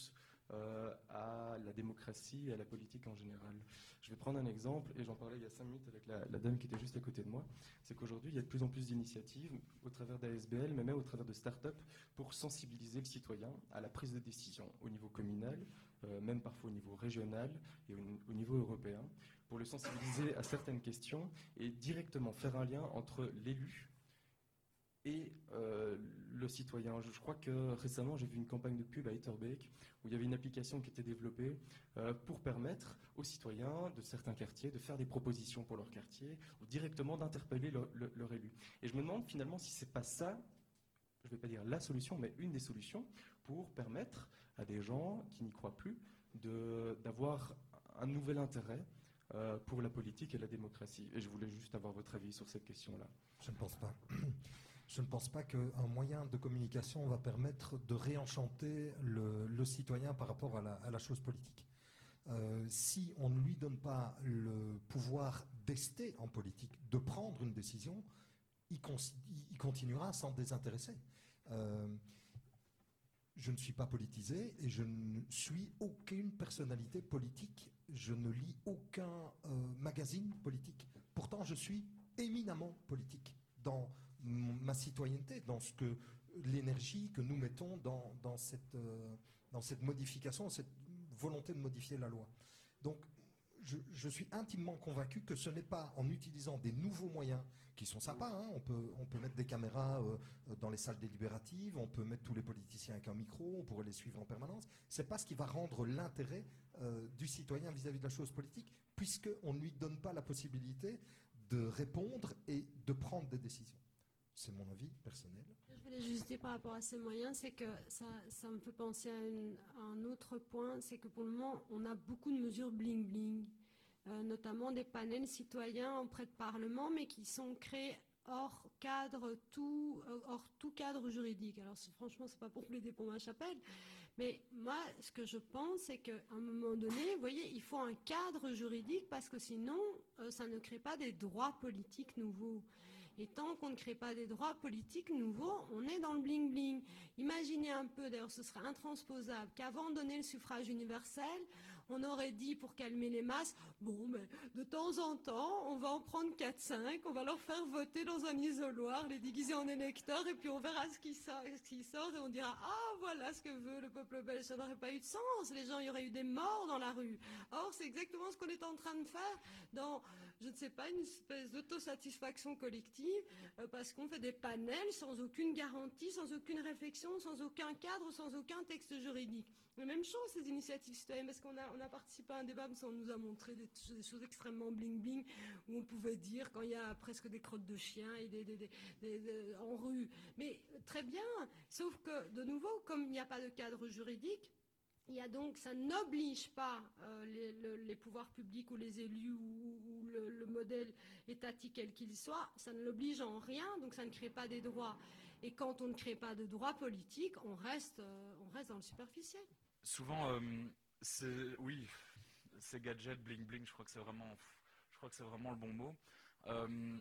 [SPEAKER 14] euh, à la démocratie et à la politique en général. Je vais prendre un exemple, et j'en parlais il y a cinq minutes avec la, la dame qui était juste à côté de moi. C'est qu'aujourd'hui, il y a de plus en plus d'initiatives au travers d'A S B L, mais même au travers de start-up, pour sensibiliser le citoyen à la prise de décision au niveau communal, euh, même parfois au niveau régional et au, au niveau européen, pour le sensibiliser à certaines questions et directement faire un lien entre l'élu et euh, le citoyen. Je, je crois que récemment, j'ai vu une campagne de pub à Etterbeek où il y avait une application qui était développée euh, pour permettre aux citoyens de certains quartiers de faire des propositions pour leur quartier ou directement d'interpeller le, le, leur élu. Et je me demande finalement si c'est pas ça, je ne vais pas dire la solution, mais une des solutions pour permettre à des gens qui n'y croient plus de, d'avoir un nouvel intérêt euh, pour la politique et la démocratie. Et je voulais juste avoir votre avis sur cette question-là.
[SPEAKER 6] Je ne pense pas. Je ne pense pas qu'un moyen de communication va permettre de réenchanter le, le citoyen par rapport à la, à la chose politique. Euh, si on ne lui donne pas le pouvoir d'ester en politique, de prendre une décision, il, con, il continuera sans désintéresser. Euh, je ne suis pas politisé et je ne suis aucune personnalité politique. Je ne lis aucun euh, magazine politique. Pourtant, je suis éminemment politique dans ma citoyenneté, dans ce que l'énergie que nous mettons dans, dans, cette, euh, dans cette modification, cette volonté de modifier la loi. Donc, je, je suis intimement convaincu que ce n'est pas en utilisant des nouveaux moyens qui sont sympas, hein, on, peut, on peut mettre des caméras euh, dans les salles délibératives, on peut mettre tous les politiciens avec un micro, on pourrait les suivre en permanence. Ce n'est pas ce qui va rendre l'intérêt euh, du citoyen vis-à-vis de la chose politique, puisqu'on ne lui donne pas la possibilité de répondre et de prendre des décisions. C'est mon avis personnel.
[SPEAKER 7] Je voulais juste dire par rapport à ces moyens, c'est que ça, ça me fait penser à, une, à un autre point, c'est que pour le moment, on a beaucoup de mesures bling-bling, euh, notamment des panels citoyens auprès de Parlement, mais qui sont créés hors cadre, tout, hors tout cadre juridique. Alors franchement, c'est pas pour plaider pour ma chapelle, mais moi, ce que je pense, c'est qu'à un moment donné, vous voyez, il faut un cadre juridique parce que sinon, euh, ça ne crée pas des droits politiques nouveaux. Et tant qu'on ne crée pas des droits politiques nouveaux, on est dans le bling-bling. Imaginez un peu, d'ailleurs ce serait intransposable, qu'avant de donner le suffrage universel, on aurait dit pour calmer les masses, bon, mais de temps en temps, on va en prendre quatre cinq, on va leur faire voter dans un isoloir, les déguiser en électeurs, et puis on verra ce qui sort, ce qui sort et on dira, ah, voilà ce que veut le peuple belge. Ça n'aurait pas eu de sens, les gens, il y aurait eu des morts dans la rue. Or, c'est exactement ce qu'on est en train de faire dans, je ne sais pas, une espèce d'autosatisfaction collective, euh, parce qu'on fait des panels sans aucune garantie, sans aucune réflexion, sans aucun cadre, sans aucun texte juridique. La même chose, ces initiatives citoyennes, parce qu'on a, on a participé à un débat, mais on nous a montré des, des choses extrêmement bling-bling, où on pouvait dire quand il y a presque des crottes de chiens et des, des, des, des, des, en rue. Mais très bien, sauf que, de nouveau, comme il n'y a pas de cadre juridique, il y a donc, ça n'oblige pas euh, les, le, les pouvoirs publics ou les élus ou, ou le, le modèle étatique quel qu'il soit, ça ne l'oblige en rien, donc ça ne crée pas des droits. Et quand on ne crée pas de droits politiques, on reste, euh, on reste dans le superficiel.
[SPEAKER 8] Souvent, euh, c'est, oui, ces gadgets bling-bling, je crois que c'est vraiment, je crois que c'est vraiment le bon mot. Euh,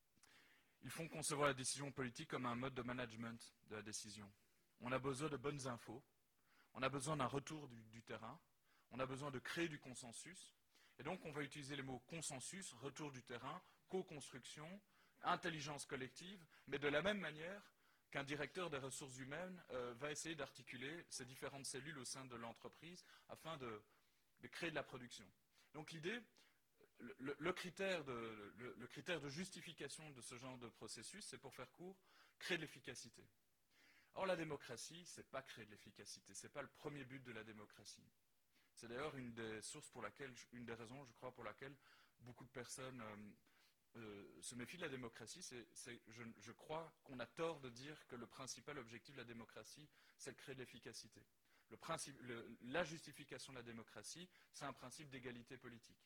[SPEAKER 8] ils font concevoir la décision politique comme un mode de management de la décision. On a besoin de bonnes infos. On a besoin d'un retour du, du terrain, on a besoin de créer du consensus, et donc on va utiliser les mots consensus, retour du terrain, co-construction, intelligence collective, mais de la même manière qu'un directeur des ressources humaines euh, va essayer d'articuler ces différentes cellules au sein de l'entreprise afin de, de créer de la production. Donc l'idée, le, le, le, critère de, le, le critère de justification de ce genre de processus, c'est pour faire court, créer de l'efficacité. Or, la démocratie, ce n'est pas créer de l'efficacité, ce n'est pas le premier but de la démocratie. C'est d'ailleurs une des sources pour laquelle, une des raisons, je crois, pour laquelle beaucoup de personnes euh, euh, se méfient de la démocratie. C'est, c'est, je, je crois qu'on a tort de dire que le principal objectif de la démocratie, c'est de créer de l'efficacité. Le principe, le, la justification de la démocratie, c'est un principe d'égalité politique.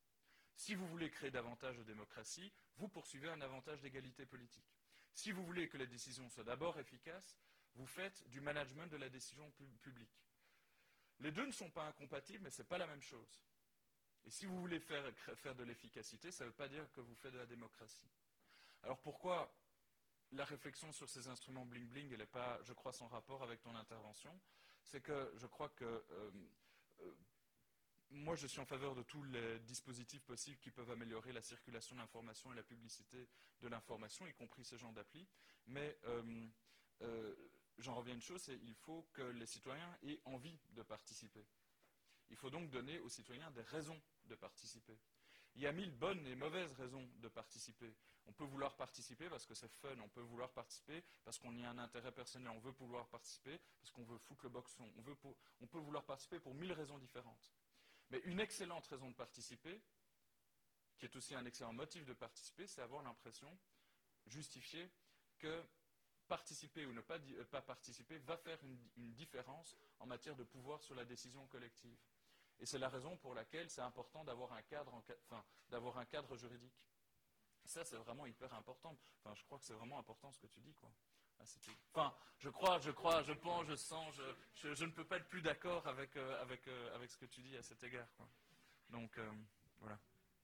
[SPEAKER 8] Si vous voulez créer davantage de démocratie, vous poursuivez un avantage d'égalité politique. Si vous voulez que les décisions soient d'abord efficaces, vous faites du management de la décision publique. Les deux ne sont pas incompatibles, mais ce n'est pas la même chose. Et si vous voulez faire, faire de l'efficacité, ça ne veut pas dire que vous faites de la démocratie. Alors pourquoi la réflexion sur ces instruments bling-bling, elle n'est pas, je crois, sans rapport avec ton intervention? c'est que je crois que euh, euh, moi, je suis en faveur de tous les dispositifs possibles qui peuvent améliorer la circulation de l'information et la publicité de l'information, y compris ce genre d'appli. Mais euh, euh, j'en reviens à une chose, c'est qu'il faut que les citoyens aient envie de participer. Il faut donc donner aux citoyens des raisons de participer. Il y a mille bonnes et mauvaises raisons de participer. On peut vouloir participer parce que c'est fun, on peut vouloir participer parce qu'on y a un intérêt personnel, on veut pouvoir participer parce qu'on veut foutre le boxon, on, veut pour, on peut vouloir participer pour mille raisons différentes. Mais une excellente raison de participer, qui est aussi un excellent motif de participer, c'est avoir l'impression justifiée que participer ou ne pas, pas participer va faire une, une différence en matière de pouvoir sur la décision collective. Et c'est la raison pour laquelle c'est important d'avoir un cadre, en, enfin, d'avoir un cadre juridique. Ça, c'est vraiment hyper important. Enfin, je crois que c'est vraiment important ce que tu dis, quoi. Ah, enfin, je crois, je crois, je pense, je sens, je, je, je ne peux pas être plus d'accord avec, euh, avec, euh, avec ce que tu dis à cet égard, quoi. Donc, euh, voilà.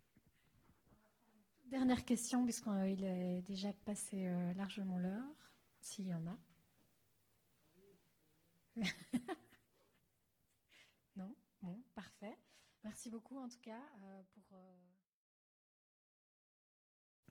[SPEAKER 9] Dernière question, puisqu'il est déjà passé euh, largement l'heure, s'il y en a. Non? Bon, parfait. Merci beaucoup en tout cas euh, pour... Euh